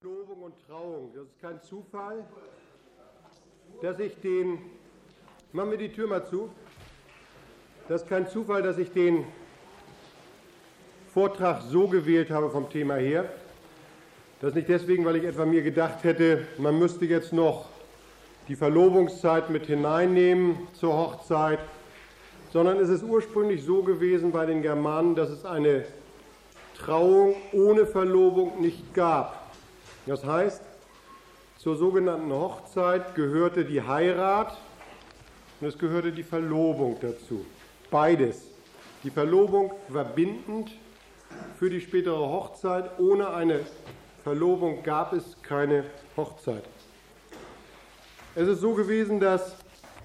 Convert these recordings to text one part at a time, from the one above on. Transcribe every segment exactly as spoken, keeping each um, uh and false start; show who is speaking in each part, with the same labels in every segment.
Speaker 1: Verlobung und Trauung. Das ist kein Zufall, dass ich den, machen wir die Tür mal zu, das ist kein Zufall, dass ich den Vortrag so gewählt habe vom Thema her. Das ist nicht deswegen, weil ich etwa mir gedacht hätte, man müsste jetzt noch die Verlobungszeit mit hineinnehmen zur Hochzeit, sondern es ist ursprünglich so gewesen bei den Germanen, dass es eine Trauung ohne Verlobung nicht gab. Das heißt, zur sogenannten Hochzeit gehörte die Heirat und es gehörte die Verlobung dazu. Beides. Die Verlobung war bindend für die spätere Hochzeit. Ohne eine Verlobung gab es keine Hochzeit. Es ist so gewesen, dass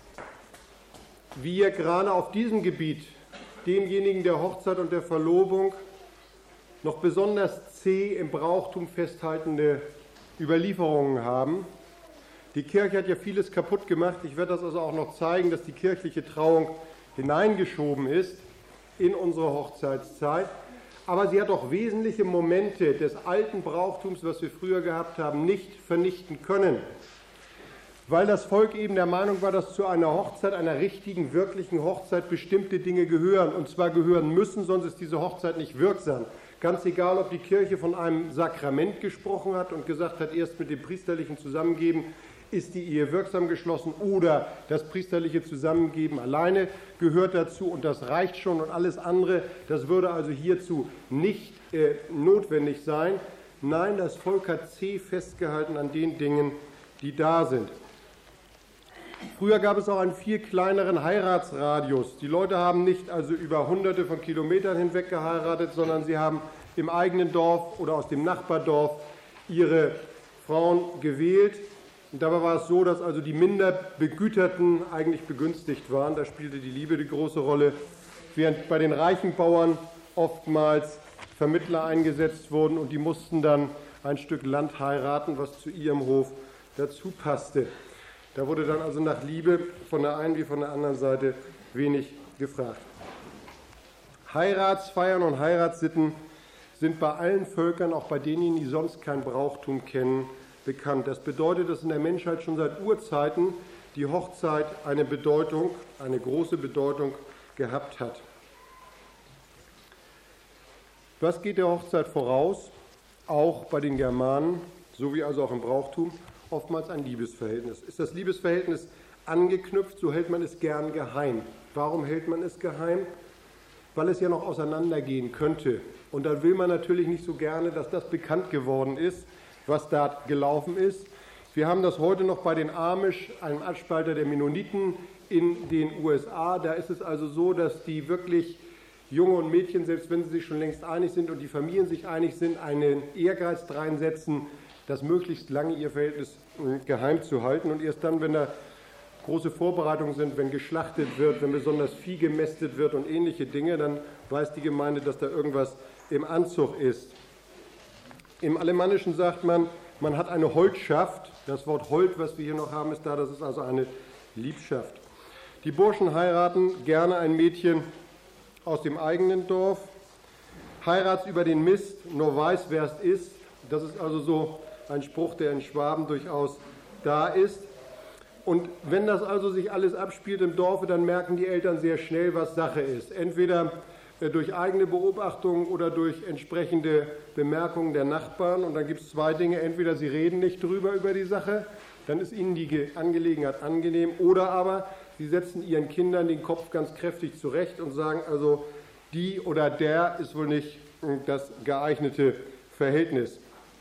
Speaker 1: wir gerade auf diesem Gebiet, demjenigen der Hochzeit und der Verlobung, noch besonders zäh im Brauchtum festhaltende Überlieferungen haben. Die Kirche hat ja vieles kaputt gemacht. Ich werde das also auch noch zeigen, dass die kirchliche Trauung hineingeschoben ist in unsere Hochzeitszeit. Aber sie hat auch wesentliche Momente des alten Brauchtums, was wir früher gehabt haben, nicht vernichten können. Weil das Volk eben der Meinung war, dass zu einer Hochzeit, einer richtigen, wirklichen Hochzeit bestimmte Dinge gehören. Und zwar gehören müssen, sonst ist diese Hochzeit nicht wirksam. Ganz egal, ob die Kirche von einem Sakrament gesprochen hat und gesagt hat, erst mit dem priesterlichen Zusammengeben ist die Ehe wirksam geschlossen oder das priesterliche Zusammengeben alleine gehört dazu und das reicht schon und alles andere, das würde also hierzu nicht äh, notwendig sein. Nein, das Volk hat zäh festgehalten an den Dingen, die da sind. Früher gab es auch einen viel kleineren Heiratsradius. Die Leute haben nicht also über hunderte von Kilometern hinweg geheiratet, sondern sie haben im eigenen Dorf oder aus dem Nachbardorf ihre Frauen gewählt. Und dabei war es so, dass also die minder Begüterten eigentlich begünstigt waren. Da spielte die Liebe die große Rolle, während bei den reichen Bauern oftmals Vermittler eingesetzt wurden und die mussten dann ein Stück Land heiraten, was zu ihrem Hof dazu passte. Da wurde dann also nach Liebe von der einen wie von der anderen Seite wenig gefragt. Heiratsfeiern und Heiratssitten sind bei allen Völkern, auch bei denen, die sonst kein Brauchtum kennen, bekannt. Das bedeutet, dass in der Menschheit schon seit Urzeiten die Hochzeit eine Bedeutung, eine große Bedeutung gehabt hat. Was geht der Hochzeit voraus? Auch bei den Germanen, so wie also auch im Brauchtum, oftmals ein Liebesverhältnis. Ist das Liebesverhältnis angeknüpft, so hält man es gern geheim. Warum hält man es geheim? Weil es ja noch auseinandergehen könnte. Und dann will man natürlich nicht so gerne, dass das bekannt geworden ist, was da gelaufen ist. Wir haben das heute noch bei den Amish, einem Abspalter der Mennoniten in den U S A. Da ist es also so, dass die wirklich Junge und Mädchen, selbst wenn sie sich schon längst einig sind und die Familien sich einig sind, einen Ehrgeiz reinsetzen, das möglichst lange ihr Verhältnis geheim zu halten. Und erst dann, wenn da große Vorbereitungen sind, wenn geschlachtet wird, wenn besonders Vieh gemästet wird und ähnliche Dinge, dann weiß die Gemeinde, dass da irgendwas im Anzug ist. Im Alemannischen sagt man, man hat eine Holdschaft. Das Wort Hold, was wir hier noch haben, ist da, das ist also eine Liebschaft. Die Burschen heiraten gerne ein Mädchen aus dem eigenen Dorf. Heirats über den Mist, nur weiß, wer es ist. Das ist also so ein Spruch, der in Schwaben durchaus da ist. Und wenn das also sich alles abspielt im Dorfe, dann merken die Eltern sehr schnell, was Sache ist. Entweder durch eigene Beobachtungen oder durch entsprechende Bemerkungen der Nachbarn. Und dann gibt es zwei Dinge. Entweder sie reden nicht drüber über die Sache, dann ist ihnen die Angelegenheit angenehm. Oder aber sie setzen ihren Kindern den Kopf ganz kräftig zurecht und sagen, also die oder der ist wohl nicht das geeignete Verhältnis.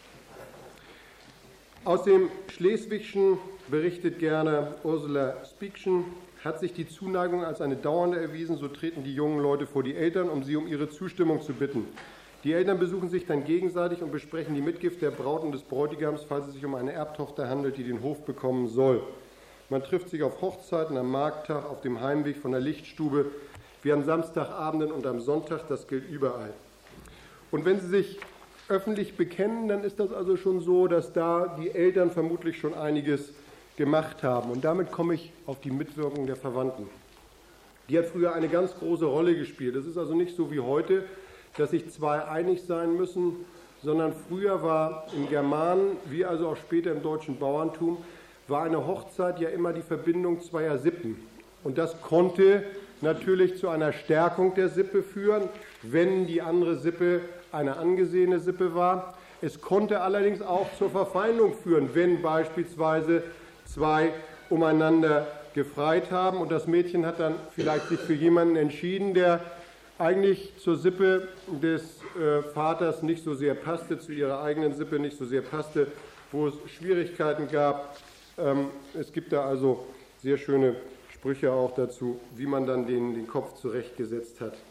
Speaker 1: Aus dem Schleswigschen berichtet gerne Ursula Spiekchen, hat sich die Zuneigung als eine dauernde erwiesen, so treten die jungen Leute vor die Eltern, um sie um ihre Zustimmung zu bitten. Die Eltern besuchen sich dann gegenseitig und besprechen die Mitgift der Braut und des Bräutigams, falls es sich um eine Erbtochter handelt, die den Hof bekommen soll. Man trifft sich auf Hochzeiten, am Markttag, auf dem Heimweg von der Lichtstube, wie an Samstagabenden und am Sonntag, das gilt überall. Und wenn sie sich öffentlich bekennen, dann ist das also schon so, dass da die Eltern vermutlich schon einiges gemacht haben. Und damit komme ich auf die Mitwirkung der Verwandten. Die hat früher eine ganz große Rolle gespielt. Es ist also nicht so wie heute, dass sich zwei einig sein müssen sondern früher war im Germanen, wie also auch später im deutschen Bauerntum, war eine Hochzeit ja immer die Verbindung zweier Sippen. Und das konnte natürlich zu einer Stärkung der Sippe führen, wenn die andere Sippe eine angesehene Sippe war. Es konnte allerdings auch zur Verfeindung führen, wenn beispielsweise zwei umeinander gefreit haben und das Mädchen hat dann vielleicht sich für jemanden entschieden, der eigentlich zur Sippe des äh, Vaters nicht so sehr passte, zu ihrer eigenen Sippe nicht so sehr passte, wo es Schwierigkeiten gab. Ähm, es gibt da also sehr schöne Sprüche auch dazu, wie man dann den, den Kopf zurechtgesetzt hat.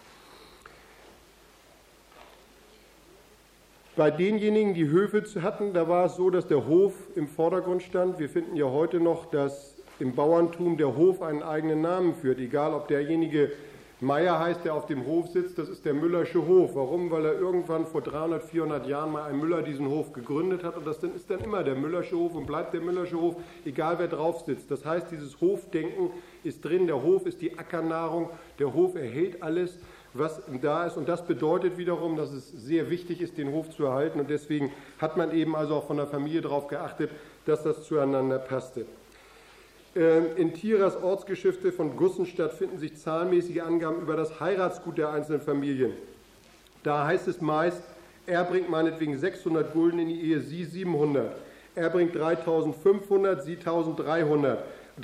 Speaker 1: Bei denjenigen, die Höfe hatten, da war es so, dass der Hof im Vordergrund stand. Wir finden ja heute noch, dass im Bauerntum der Hof einen eigenen Namen führt. Egal, ob derjenige Meier heißt, der auf dem Hof sitzt, das ist der Müllersche Hof. Warum? Weil er irgendwann vor dreihundert, vierhundert Jahren mal ein Müller diesen Hof gegründet hat und das ist dann immer der Müllersche Hof und bleibt der Müllersche Hof, egal wer drauf sitzt. Das heißt, dieses Hofdenken ist drin, der Hof ist die Ackernahrung, der Hof erhält alles, was da ist und das bedeutet wiederum, dass es sehr wichtig ist, den Hof zu erhalten und deswegen hat man eben also auch von der Familie darauf geachtet, dass das zueinander passte. In Thierers Ortsgeschichte von Gussenstadt finden sich zahlenmäßige Angaben über das Heiratsgut der einzelnen Familien. Da heißt es meist, er bringt meinetwegen sechshundert Gulden in die Ehe, sie siebenhundert. Er bringt dreitausendfünfhundert, sie eintausenddreihundert.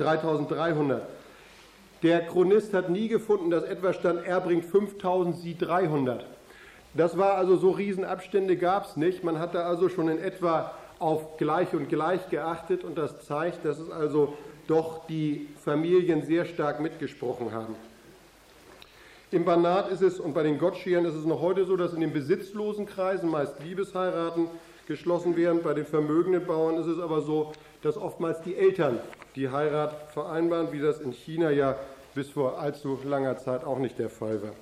Speaker 1: Der Chronist hat nie gefunden, dass etwa stand, er bringt fünftausend, sie dreihundert. Das war also so Riesenabstände gab es nicht. Man hatte also schon in etwa auf gleich und gleich geachtet und das zeigt, dass es also doch die Familien sehr stark mitgesprochen haben. Im Banat ist es und bei den Gottschiern ist es noch heute so, dass in den besitzlosen Kreisen meist Liebesheiraten geschlossen werden. Bei den vermögenden Bauern ist es aber so, dass oftmals die Eltern die Heirat vereinbaren, wie das in China ja bis vor allzu langer Zeit auch nicht der Fall war.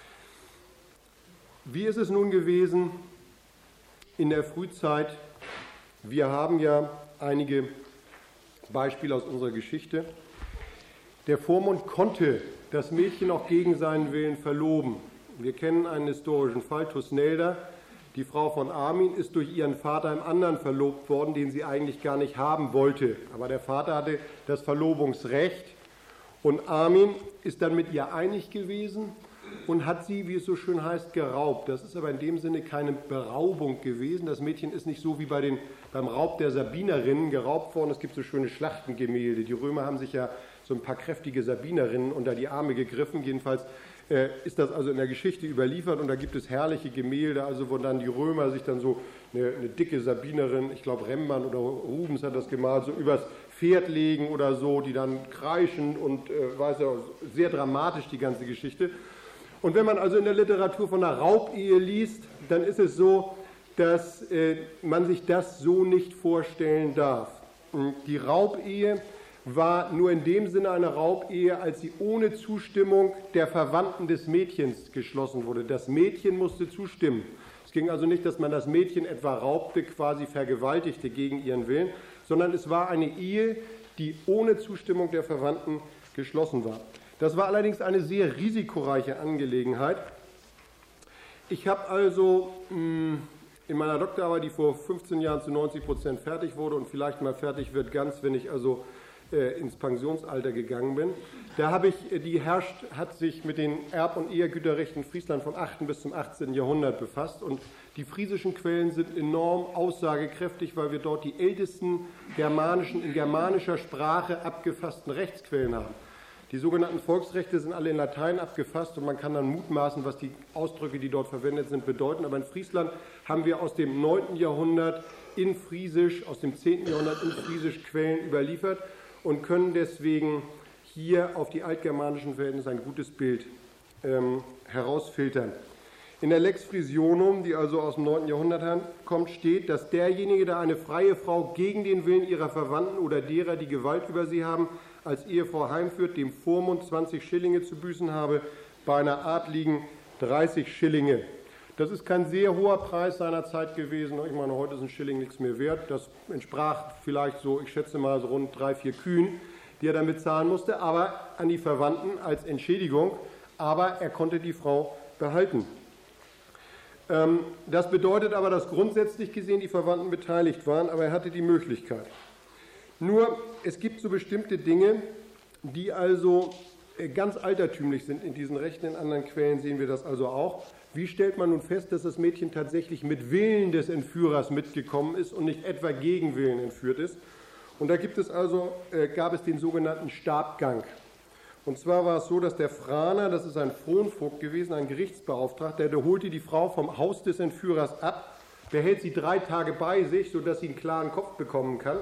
Speaker 1: Wie ist es nun gewesen in der Frühzeit? Wir haben ja einige Beispiel aus unserer Geschichte. Der Vormund konnte das Mädchen auch gegen seinen Willen verloben. Wir kennen einen historischen Fall, Thusnelda, die Frau von Armin, ist durch ihren Vater einem anderen verlobt worden, den sie eigentlich gar nicht haben wollte. Aber der Vater hatte das Verlobungsrecht und Armin ist dann mit ihr einig gewesen und hat sie, wie es so schön heißt, geraubt. Das ist aber in dem Sinne keine Beraubung gewesen. Das Mädchen ist nicht so wie bei den, beim Raub der Sabinerinnen geraubt worden. Es gibt so schöne Schlachtengemälde. Die Römer haben sich ja so ein paar kräftige Sabinerinnen unter die Arme gegriffen. Jedenfalls äh, ist das also in der Geschichte überliefert und da gibt es herrliche Gemälde, also wo dann die Römer sich dann so eine, eine dicke Sabinerin, ich glaube Rembrandt oder Rubens hat das gemalt, so übers Pferd legen oder so, die dann kreischen und äh, weiß ja, sehr dramatisch die ganze Geschichte. Und wenn man also in der Literatur von einer Raubehe liest, dann ist es so, dass äh, man sich das so nicht vorstellen darf. Die Raubehe war nur in dem Sinne eine Raubehe, als sie ohne Zustimmung der Verwandten des Mädchens geschlossen wurde. Das Mädchen musste zustimmen. Es ging also nicht, dass man das Mädchen etwa raubte, quasi vergewaltigte gegen ihren Willen, sondern es war eine Ehe, die ohne Zustimmung der Verwandten geschlossen war. Das war allerdings eine sehr risikoreiche Angelegenheit. Ich habe also mh, in meiner Doktorarbeit, die vor fünfzehn Jahren zu neunzig Prozent fertig wurde und vielleicht mal fertig wird ganz, wenn ich also äh, ins Pensionsalter gegangen bin, da habe ich, die herrscht, hat sich mit den Erb- und Ehergüterrechten in Friesland vom achten bis zum achtzehnten Jahrhundert befasst und die friesischen Quellen sind enorm aussagekräftig, weil wir dort die ältesten germanischen, in germanischer Sprache abgefassten Rechtsquellen haben. Die sogenannten Volksrechte sind alle in Latein abgefasst und man kann dann mutmaßen, was die Ausdrücke, die dort verwendet sind, bedeuten. Aber in Friesland haben wir aus dem neunten Jahrhundert in Friesisch, aus dem zehnten Jahrhundert in Friesisch Quellen überliefert und können deswegen hier auf die altgermanischen Verhältnisse ein gutes Bild ähm, herausfiltern. In der Lex Friesionum, die also aus dem neunten Jahrhundert kommt, steht, dass derjenige, der eine freie Frau gegen den Willen ihrer Verwandten oder derer, die Gewalt über sie haben, als Ehefrau heimführt, dem Vormund zwanzig Schillinge zu büßen habe, bei einer Adligen dreißig Schillinge. Das ist kein sehr hoher Preis seiner Zeit gewesen. Ich meine, heute ist ein Schilling nichts mehr wert. Das entsprach vielleicht so, ich schätze mal, so rund drei, vier Kühen, die er dann bezahlen musste, aber an die Verwandten als Entschädigung. Aber er konnte die Frau behalten. Ähm, das bedeutet aber, dass grundsätzlich gesehen die Verwandten beteiligt waren, aber er hatte die Möglichkeit. Nur, es gibt so bestimmte Dinge, die also ganz altertümlich sind in diesen Rechten. In anderen Quellen sehen wir das also auch. Wie stellt man nun fest, dass das Mädchen tatsächlich mit Willen des Entführers mitgekommen ist und nicht etwa gegen Willen entführt ist? Und da gibt es also, äh, gab es den sogenannten Stabgang. Und zwar war es so, dass der Franer, das ist ein Fronvogt gewesen, ein Gerichtsbeauftragter, der holte die Frau vom Haus des Entführers ab, behält sie drei Tage bei sich, sodass sie einen klaren Kopf bekommen kann,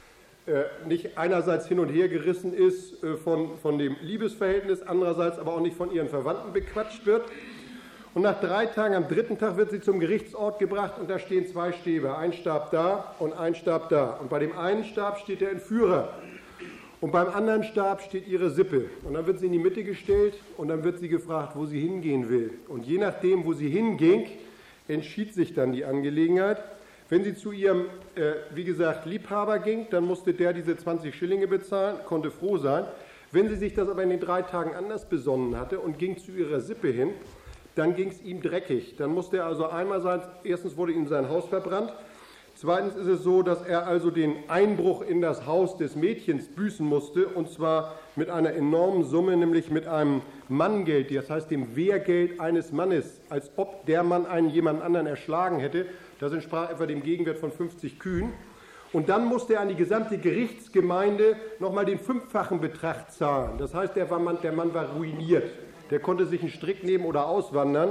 Speaker 1: äh, nicht einerseits hin und her gerissen ist äh, von, von dem Liebesverhältnis, andererseits aber auch nicht von ihren Verwandten bequatscht wird. Und nach drei Tagen, am dritten Tag, wird sie zum Gerichtsort gebracht und da stehen zwei Stäbe, ein Stab da und ein Stab da. Und bei dem einen Stab steht der Entführer und beim anderen Stab steht ihre Sippe. Und dann wird sie in die Mitte gestellt und dann wird sie gefragt, wo sie hingehen will. Und je nachdem, wo sie hinging, entschied sich dann die Angelegenheit. Wenn sie zu ihrem, äh, wie gesagt, Liebhaber ging, dann musste der diese zwanzig Schillinge bezahlen, konnte froh sein. Wenn sie sich das aber in den drei Tagen anders besonnen hatte und ging zu ihrer Sippe hin, dann ging es ihm dreckig. Dann musste er also einmal sein, erstens wurde ihm sein Haus verbrannt, zweitens ist es so, dass er also den Einbruch in das Haus des Mädchens büßen musste, und zwar mit einer enormen Summe, nämlich mit einem Manngeld, das heißt dem Wehrgeld eines Mannes, als ob der Mann einen jemand anderen erschlagen hätte. Das entsprach etwa dem Gegenwert von fünfzig Kühen. Und dann musste er an die gesamte Gerichtsgemeinde nochmal den fünffachen Betrag zahlen. Das heißt, der, war Mann, der Mann war ruiniert. Der konnte sich einen Strick nehmen oder auswandern.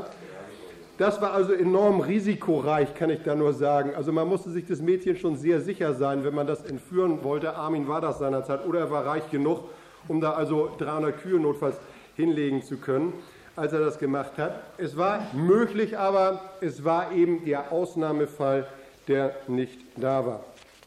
Speaker 1: Das war also enorm risikoreich, kann ich da nur sagen. Also man musste sich das Mädchen schon sehr sicher sein, wenn man das entführen wollte. Armin war das seinerzeit, oder er war reich genug, um da also dreihundert Kühe notfalls hinlegen zu können, als er das gemacht hat. Es war möglich, aber es war eben der Ausnahmefall, der nicht da war.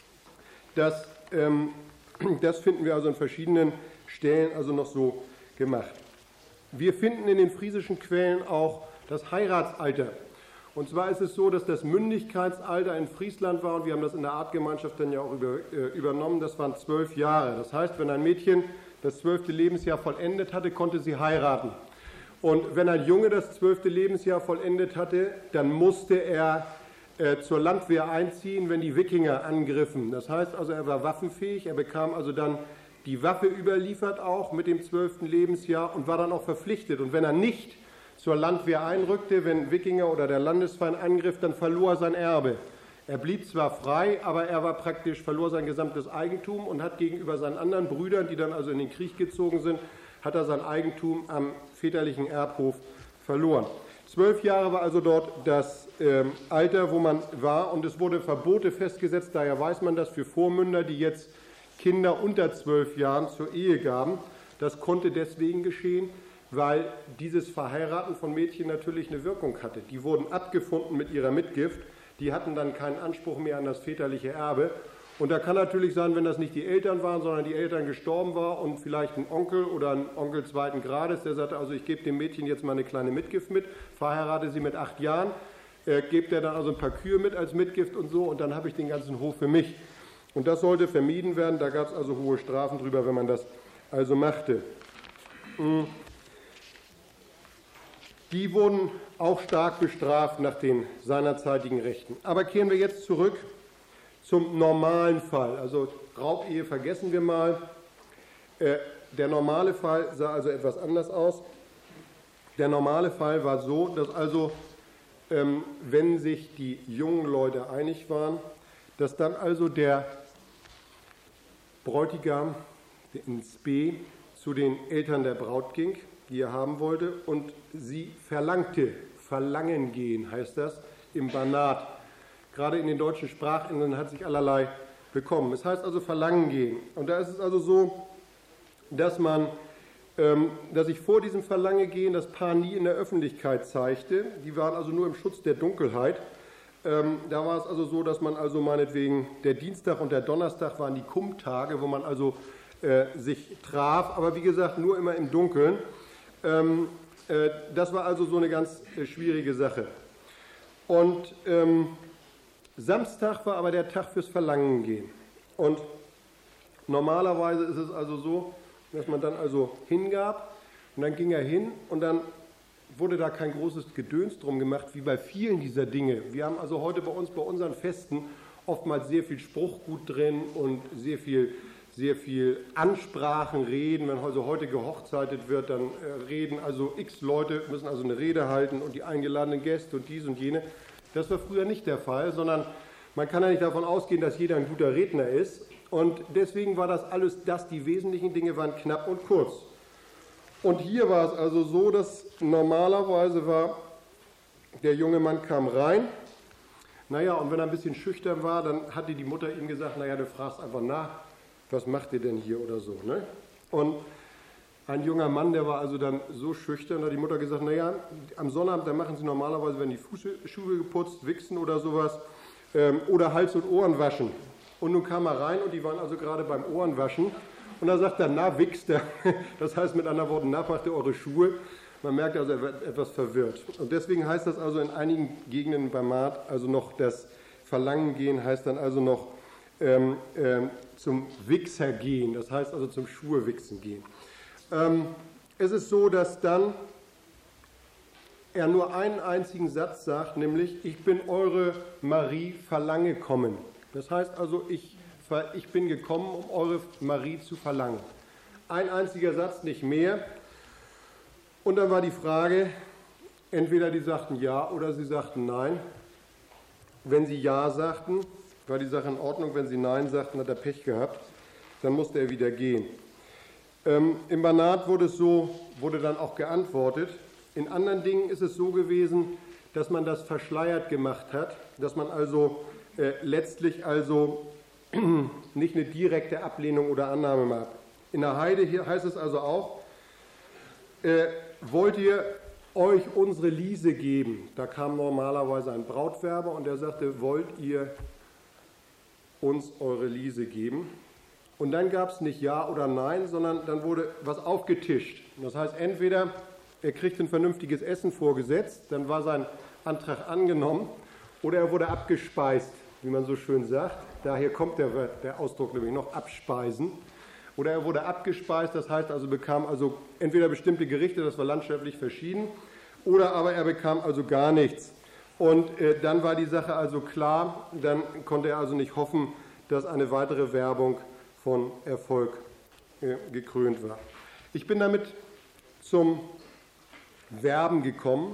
Speaker 1: Das, ähm, das finden wir also an verschiedenen Stellen also noch so gemacht. Wir finden in den friesischen Quellen auch das Heiratsalter. Und zwar ist es so, dass das Mündigkeitsalter in Friesland war, und wir haben das in der Artgemeinschaft dann ja auch über, äh, übernommen, das waren zwölf Jahre. Das heißt, wenn ein Mädchen das zwölfte Lebensjahr vollendet hatte, konnte sie heiraten. Und wenn ein Junge das zwölfte Lebensjahr vollendet hatte, dann musste er äh, zur Landwehr einziehen, wenn die Wikinger angriffen. Das heißt also, er war waffenfähig, er bekam also dann die Waffe überliefert auch mit dem zwölften Lebensjahr und war dann auch verpflichtet. Und wenn er nicht zur Landwehr einrückte, wenn Wikinger oder der Landesfeind angriff, dann verlor er sein Erbe. Er blieb zwar frei, aber er war praktisch, verlor sein gesamtes Eigentum und hat gegenüber seinen anderen Brüdern, die dann also in den Krieg gezogen sind, hat er sein Eigentum am väterlichen Erbhof verloren. Zwölf Jahre war also dort das äh, Alter, wo man war, und es wurde Verbote festgesetzt, daher weiß man das für Vormünder, die jetzt Kinder unter zwölf Jahren zur Ehe gaben. Das konnte deswegen geschehen, weil dieses Verheiraten von Mädchen natürlich eine Wirkung hatte. Die wurden abgefunden mit ihrer Mitgift, die hatten dann keinen Anspruch mehr an das väterliche Erbe. Und da kann natürlich sein, wenn das nicht die Eltern waren, sondern die Eltern gestorben waren und vielleicht ein Onkel oder ein Onkel zweiten Grades, der sagte, also ich gebe dem Mädchen jetzt mal eine kleine Mitgift mit, verheirate sie mit acht Jahren, äh, gebt er dann also ein paar Kühe mit als Mitgift und so, und dann habe ich den ganzen Hof für mich. Und das sollte vermieden werden, da gab es also hohe Strafen drüber, wenn man das also machte. Die wurden auch stark bestraft nach den seinerzeitigen Rechten. Aber kehren wir jetzt zurück zum normalen Fall. Also Raubehe vergessen wir mal. Der normale Fall sah also etwas anders aus. Der normale Fall war so, dass also, wenn sich die jungen Leute einig waren, dass dann also der Bräutigam ins B zu den Eltern der Braut ging, die er haben wollte, und sie verlangte. Verlangen gehen heißt das im Banat. Gerade in den deutschen Sprachinseln hat sich allerlei bekommen. Es heißt also verlangen gehen. Und da ist es also so, dass man, ähm, dass sich vor diesem Verlangen gehen das Paar nie in der Öffentlichkeit zeigte. Die waren also nur im Schutz der Dunkelheit. Ähm, da war es also so, dass man also meinetwegen, der Dienstag und der Donnerstag waren die Kummtage, wo man also äh, sich traf, aber wie gesagt nur immer im Dunkeln. Ähm, äh, das war also so eine ganz äh, schwierige Sache. Und ähm, Samstag war aber der Tag fürs Verlangen gehen. Und normalerweise ist es also so, dass man dann also hingab und dann ging er hin und dann wurde da kein großes Gedöns drum gemacht, wie bei vielen dieser Dinge. Wir haben also heute bei uns, bei unseren Festen, oftmals sehr viel Spruchgut drin und sehr viel, sehr viel Ansprachen, Reden. Wenn also heute gehochzeitet wird, dann äh, reden also x Leute, müssen also eine Rede halten und die eingeladenen Gäste und dies und jene. Das war früher nicht der Fall, sondern man kann ja nicht davon ausgehen, dass jeder ein guter Redner ist. Und deswegen war das alles, das, die wesentlichen Dinge waren knapp und kurz. Und hier war es also so, dass normalerweise war, der junge Mann kam rein, naja, und wenn er ein bisschen schüchtern war, dann hatte die Mutter ihm gesagt, naja, du fragst einfach nach, was macht ihr denn hier oder so, ne? Und ein junger Mann, der war also dann so schüchtern, da hat die Mutter gesagt, naja, am Sonnabend, da machen sie normalerweise, wenn die Fußschuhe geputzt, wichsen oder sowas, ähm, oder Hals und Ohren waschen. Und nun kam er rein und die waren also gerade beim Ohrenwaschen. Und da sagt er, na, wichst er. Das heißt mit anderen Worten, na, macht ihr eure Schuhe. Man merkt also, er wird etwas verwirrt. Und deswegen heißt das also in einigen Gegenden beim Maat, also noch das Verlangen gehen, heißt dann also noch ähm, ähm, zum Wichser gehen. Das heißt also zum Schuhe-Wichsen gehen. Ähm, es ist so, dass dann er nur einen einzigen Satz sagt, nämlich, ich bin eure Marie verlange kommen. Das heißt also, ich, ich bin gekommen, um eure Marie zu verlangen. Ein einziger Satz, nicht mehr. Und dann war die Frage, entweder die sagten ja oder sie sagten nein. Wenn sie ja sagten, war die Sache in Ordnung. Wenn sie nein sagten, hat er Pech gehabt. Dann musste er wieder gehen. Ähm, Im Banat wurde es so, wurde dann auch geantwortet. In anderen Dingen ist es so gewesen, dass man das verschleiert gemacht hat, dass man also Äh, letztlich also nicht eine direkte Ablehnung oder Annahme macht. In der Heide hier heißt es also auch, äh, wollt ihr euch unsere Liese geben? Da kam normalerweise ein Brautwerber und der sagte, wollt ihr uns eure Liese geben? Und dann gab es nicht Ja oder Nein, sondern dann wurde was aufgetischt. Das heißt, entweder er kriegt ein vernünftiges Essen vorgesetzt, dann war sein Antrag angenommen, oder er wurde abgespeist, wie man so schön sagt. Daher kommt der, der Ausdruck nämlich noch, abspeisen. Oder er wurde abgespeist, das heißt also, bekam also entweder bestimmte Gerichte, das war landschaftlich verschieden, oder aber er bekam also gar nichts. Und äh, dann war die Sache also klar, dann konnte er also nicht hoffen, dass eine weitere Werbung von Erfolg äh, gekrönt war. Ich bin damit zum Werben gekommen.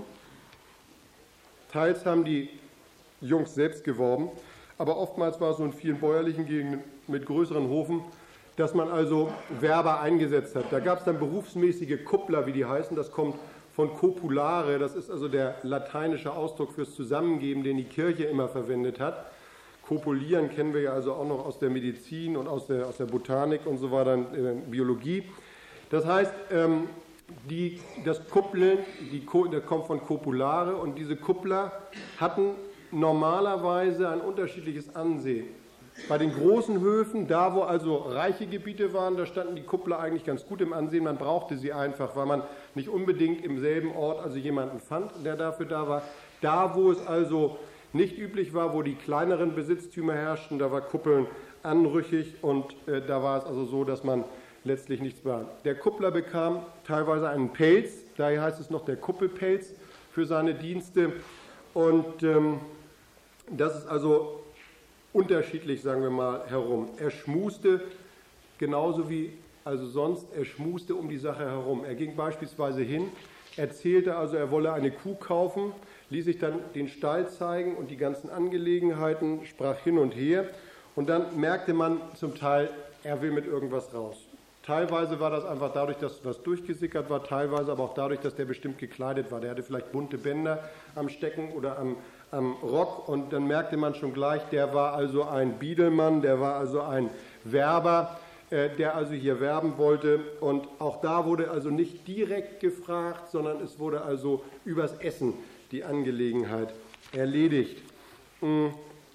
Speaker 1: Teils haben die Jungs selbst geworben, aber oftmals war es so in vielen bäuerlichen Gegenden mit größeren Hofen, dass man also Werber eingesetzt hat. Da gab es dann berufsmäßige Kuppler, wie die heißen, das kommt von copulare, das ist also der lateinische Ausdruck fürs Zusammengeben, den die Kirche immer verwendet hat. Kopulieren kennen wir ja also auch noch aus der Medizin und aus der, aus der Botanik und so weiter, äh, Biologie. Das heißt, ähm, die, das Kuppeln, die, das kommt von copulare und diese Kuppler hatten normalerweise ein unterschiedliches Ansehen. Bei den großen Höfen, da wo also reiche Gebiete waren, da standen die Kuppler eigentlich ganz gut im Ansehen. Man brauchte sie einfach, weil man nicht unbedingt im selben Ort also jemanden fand, der dafür da war. Da, wo es also nicht üblich war, wo die kleineren Besitztümer herrschten, da war Kuppeln anrüchig und äh, da war es also so, dass man letztlich nichts war. Der Kuppler bekam teilweise einen Pelz, daher heißt es noch der Kuppelpelz für seine Dienste und ähm, das ist also unterschiedlich, sagen wir mal, herum. Er schmuste genauso wie also sonst, er schmuste um die Sache herum. Er ging beispielsweise hin, erzählte also, er wolle eine Kuh kaufen, ließ sich dann den Stall zeigen und die ganzen Angelegenheiten, sprach hin und her und dann merkte man zum Teil, er will mit irgendwas raus. Teilweise war das einfach dadurch, dass was durchgesickert war, teilweise aber auch dadurch, dass der bestimmt gekleidet war. Der hatte vielleicht bunte Bänder am Stecken oder am, am Rock und dann merkte man schon gleich, der war also ein Biedelmann, der war also ein Werber, äh, der also hier werben wollte. Und auch da wurde also nicht direkt gefragt, sondern es wurde also übers Essen die Angelegenheit erledigt. Hm.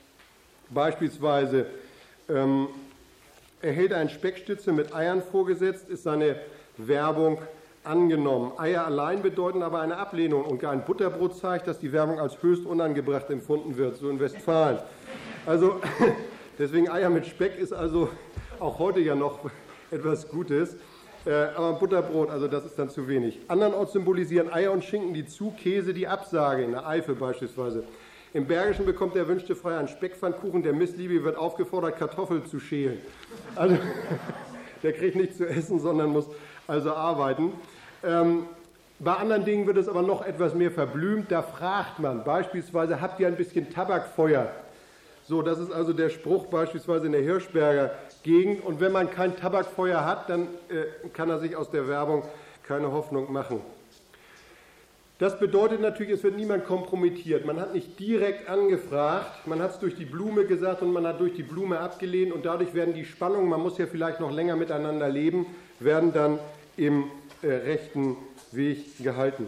Speaker 1: Beispielsweise ähm, erhält ein Speckstütze mit Eiern vorgesetzt, ist seine Werbung angenommen. Eier allein bedeuten aber eine Ablehnung und gar ein Butterbrot zeigt, dass die Werbung als höchst unangebracht empfunden wird, so in Westfalen. Also deswegen Eier mit Speck ist also auch heute ja noch etwas Gutes. Äh, aber Butterbrot, also das ist dann zu wenig. Andernorts symbolisieren Eier und Schinken die Zu-, Käse die Absage, in der Eifel beispielsweise. Im Bergischen bekommt der Wünschte frei einen Speckpfannkuchen, der Missliebe wird aufgefordert, Kartoffeln zu schälen. Also, der kriegt nicht zu essen, sondern muss also arbeiten. Ähm, bei anderen Dingen wird es aber noch etwas mehr verblümt. Da fragt man beispielsweise, habt ihr ein bisschen Tabakfeuer? So, das ist also der Spruch beispielsweise in der Hirschberger Gegend. Und wenn man kein Tabakfeuer hat, dann äh, kann er sich aus der Werbung keine Hoffnung machen. Das bedeutet natürlich, es wird niemand kompromittiert. Man hat nicht direkt angefragt, man hat es durch die Blume gesagt und man hat durch die Blume abgelehnt. Und dadurch werden die Spannungen, man muss ja vielleicht noch länger miteinander leben, werden dann im äh, rechten Weg gehalten.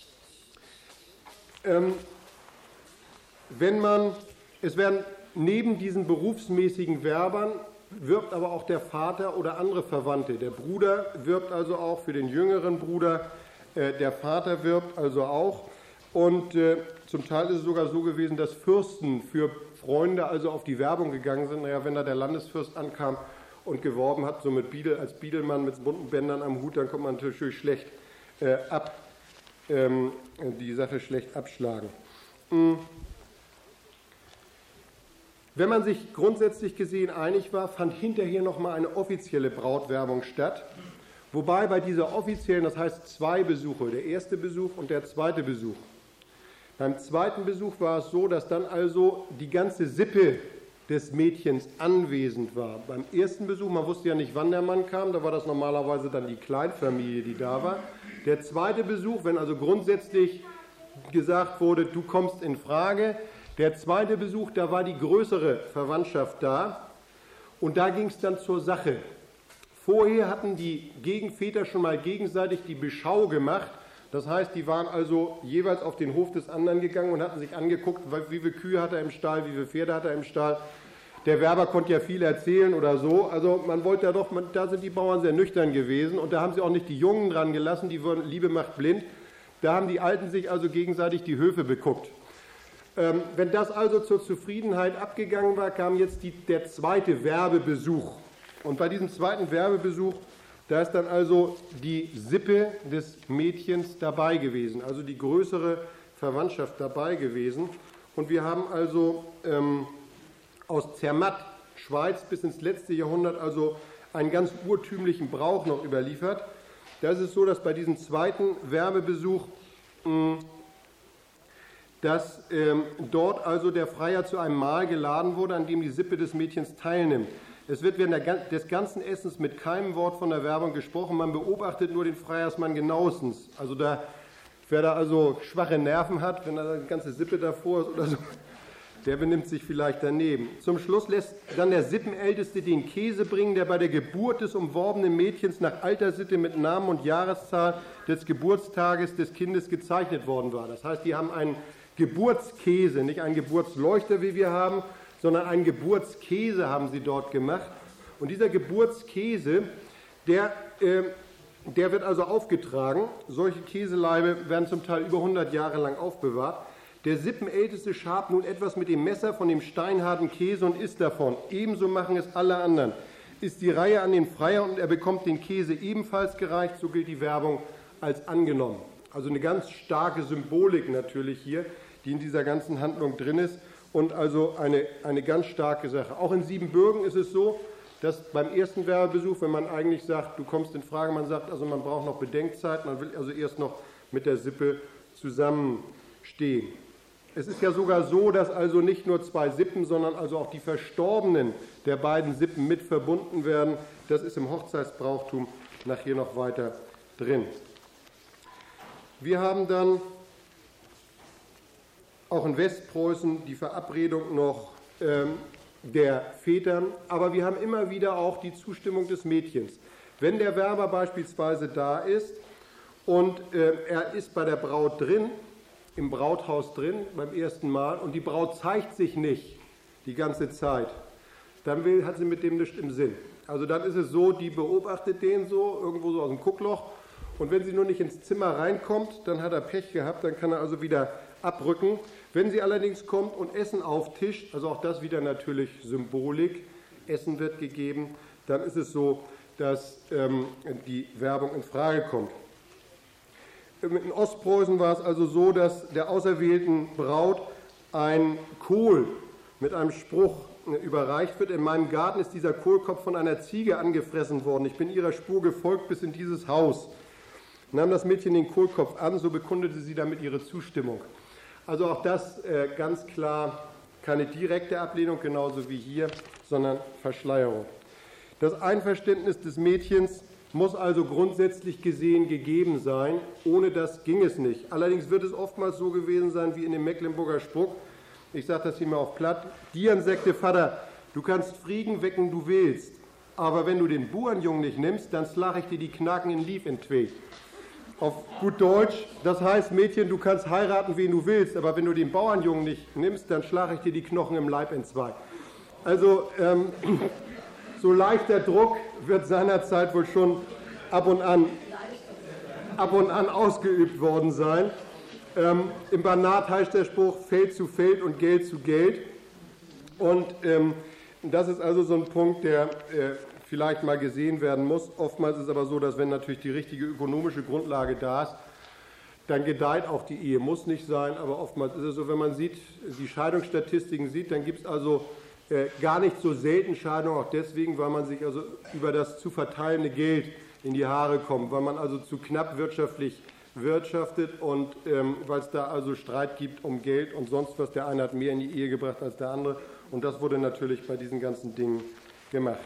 Speaker 1: Ähm, wenn man, es werden neben diesen berufsmäßigen Werbern wirbt aber auch der Vater oder andere Verwandte. Der Bruder wirbt also auch für den jüngeren Bruder, äh, der Vater wirbt also auch. Und äh, zum Teil ist es sogar so gewesen, dass Fürsten für Freunde also auf die Werbung gegangen sind. Naja, wenn da der Landesfürst ankam und geworben hat, so mit Biedel, als Biedelmann mit bunten Bändern am Hut, dann kommt man natürlich schlecht äh, ab, ähm, die Sache schlecht abschlagen. Mhm. Wenn man sich grundsätzlich gesehen einig war, fand hinterher nochmal eine offizielle Brautwerbung statt. Wobei bei dieser offiziellen, das heißt zwei Besuche, der erste Besuch und der zweite Besuch. Beim zweiten Besuch war es so, dass dann also die ganze Sippe des Mädchens anwesend war. Beim ersten Besuch, man wusste ja nicht, wann der Mann kam, da war das normalerweise dann die Kleinfamilie, die da war. Der zweite Besuch, wenn also grundsätzlich gesagt wurde, du kommst in Frage. Der zweite Besuch, da war die größere Verwandtschaft da und da ging es dann zur Sache. Vorher hatten die Gegenväter schon mal gegenseitig die Beschau gemacht. Das heißt, die waren also jeweils auf den Hof des anderen gegangen und hatten sich angeguckt, wie viele Kühe hat er im Stall, wie viele Pferde hat er im Stall. Der Werber konnte ja viel erzählen oder so. Also man wollte ja doch, man, da sind die Bauern sehr nüchtern gewesen und da haben sie auch nicht die Jungen dran gelassen, die wurden, Liebe macht blind. Da haben die Alten sich also gegenseitig die Höfe beguckt. Ähm, wenn das also zur Zufriedenheit abgegangen war, kam jetzt die, der zweite Werbebesuch. Und bei diesem zweiten Werbebesuch, da ist dann also die Sippe des Mädchens dabei gewesen, also die größere Verwandtschaft dabei gewesen. Und wir haben also ähm, aus Zermatt, Schweiz, bis ins letzte Jahrhundert also einen ganz urtümlichen Brauch noch überliefert. Da ist es so, dass bei diesem zweiten Werbebesuch mh, dass ähm, dort also der Freier zu einem Mahl geladen wurde, an dem die Sippe des Mädchens teilnimmt. Es wird während der, des ganzen Essens mit keinem Wort von der Werbung gesprochen, man beobachtet nur den Freiersmann genauestens. Also da, wer da also schwache Nerven hat, wenn da eine ganze Sippe davor ist oder so, der benimmt sich vielleicht daneben. Zum Schluss lässt dann der Sippenälteste den Käse bringen, der bei der Geburt des umworbenen Mädchens nach alter Sitte mit Namen und Jahreszahl des Geburtstages des Kindes gezeichnet worden war. Das heißt, die haben einen Geburtskäse, nicht einen Geburtsleuchter, wie wir haben, sondern einen Geburtskäse haben sie dort gemacht. Und dieser Geburtskäse, der, äh, der wird also aufgetragen. Solche Käseleibe werden zum Teil über hundert Jahre lang aufbewahrt. Der Sippenälteste schabt nun etwas mit dem Messer von dem steinharten Käse und isst davon. Ebenso machen es alle anderen. Ist die Reihe an den Freier und er bekommt den Käse ebenfalls gereicht, so gilt die Werbung als angenommen. Also eine ganz starke Symbolik natürlich hier, die in dieser ganzen Handlung drin ist und also eine, eine ganz starke Sache. Auch in Siebenbürgen ist es so, dass beim ersten Werbebesuch, wenn man eigentlich sagt, du kommst in Frage, man sagt, also man braucht noch Bedenkzeit, man will also erst noch mit der Sippe zusammenstehen. Es ist ja sogar so, dass also nicht nur zwei Sippen, sondern also auch die Verstorbenen der beiden Sippen mit verbunden werden. Das ist im Hochzeitsbrauchtum nachher noch weiter drin. Wir haben dann auch in Westpreußen die Verabredung noch ähm, der Väter, aber wir haben immer wieder auch die Zustimmung des Mädchens. Wenn der Werber beispielsweise da ist und äh, er ist bei der Braut drin, im Brauthaus drin beim ersten Mal und die Braut zeigt sich nicht die ganze Zeit, dann will, hat sie mit dem nichts im Sinn. Also dann ist es so, die beobachtet den so, irgendwo so aus dem Guckloch und wenn sie nur nicht ins Zimmer reinkommt, dann hat er Pech gehabt, dann kann er also wieder abrücken. Wenn sie allerdings kommt und Essen auftischt, also auch das wieder natürlich Symbolik, Essen wird gegeben, dann ist es so, dass ähm, die Werbung in Frage kommt. In Ostpreußen war es also so, dass der auserwählten Braut ein Kohl mit einem Spruch überreicht wird: In meinem Garten ist dieser Kohlkopf von einer Ziege angefressen worden. Ich bin ihrer Spur gefolgt bis in dieses Haus. Nahm das Mädchen den Kohlkopf an, so bekundete sie damit ihre Zustimmung. Also auch das äh, ganz klar keine direkte Ablehnung, genauso wie hier, sondern Verschleierung. Das Einverständnis des Mädchens muss also grundsätzlich gesehen gegeben sein. Ohne das ging es nicht. Allerdings wird es oftmals so gewesen sein wie in dem Mecklenburger Spruch. Ich sage das hier mal auf platt. Dieren sagte Vater, du kannst Frieden wecken, du willst. Aber wenn du den Bauernjungen nicht nimmst, dann slag ich dir die Knaken in Lief in Twee. Auf gut Deutsch, das heißt, Mädchen, du kannst heiraten, wen du willst, aber wenn du den Bauernjungen nicht nimmst, dann schlage ich dir die Knochen im Leib in zwei. Also ähm, so leichter Druck wird seinerzeit wohl schon ab und an, ab und an ausgeübt worden sein. Ähm, Im Banat heißt der Spruch Feld zu Feld und Geld zu Geld. Und ähm, das ist also so ein Punkt, der äh, vielleicht mal gesehen werden muss. Oftmals ist es aber so, dass wenn natürlich die richtige ökonomische Grundlage da ist, dann gedeiht auch die Ehe. Muss nicht sein, aber oftmals ist es so, wenn man sieht, die Scheidungsstatistiken sieht, dann gibt es also äh, gar nicht so selten Scheidungen, auch deswegen, weil man sich also über das zu verteilende Geld in die Haare kommt, weil man also zu knapp wirtschaftlich wirtschaftet und ähm, weil es da also Streit gibt um Geld und sonst was. Der eine hat mehr in die Ehe gebracht als der andere und das wurde natürlich bei diesen ganzen Dingen gemacht.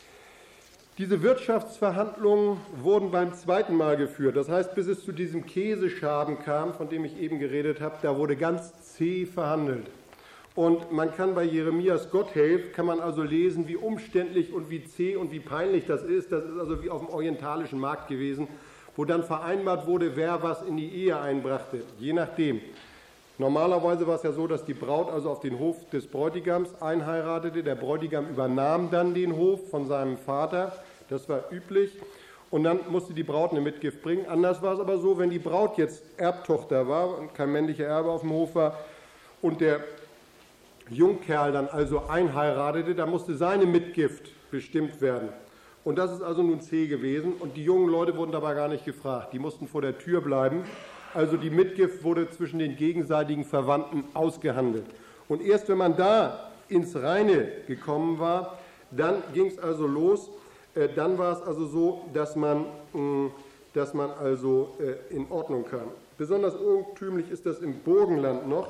Speaker 1: Diese Wirtschaftsverhandlungen wurden beim zweiten Mal geführt. Das heißt, bis es zu diesem Käseschaben kam, von dem ich eben geredet habe, da wurde ganz zäh verhandelt. Und man kann bei Jeremias Gotthelf, kann man also lesen, wie umständlich und wie zäh und wie peinlich das ist. Das ist also wie auf dem orientalischen Markt gewesen, wo dann vereinbart wurde, wer was in die Ehe einbrachte, je nachdem. Normalerweise war es ja so, dass die Braut also auf den Hof des Bräutigams einheiratete. Der Bräutigam übernahm dann den Hof von seinem Vater. Das war üblich. Und dann musste die Braut eine Mitgift bringen. Anders war es aber so, wenn die Braut jetzt Erbtochter war und kein männlicher Erbe auf dem Hof war und der Jungkerl dann also einheiratete, dann musste seine Mitgift bestimmt werden. Und das ist also nun zäh gewesen. Und die jungen Leute wurden dabei gar nicht gefragt. Die mussten vor der Tür bleiben. Also die Mitgift wurde zwischen den gegenseitigen Verwandten ausgehandelt. Und erst wenn man da ins Reine gekommen war, dann ging es also los. Äh, dann war es also so, dass man, mh, dass man also äh, in Ordnung kam. Besonders urtümlich ist das im Burgenland noch.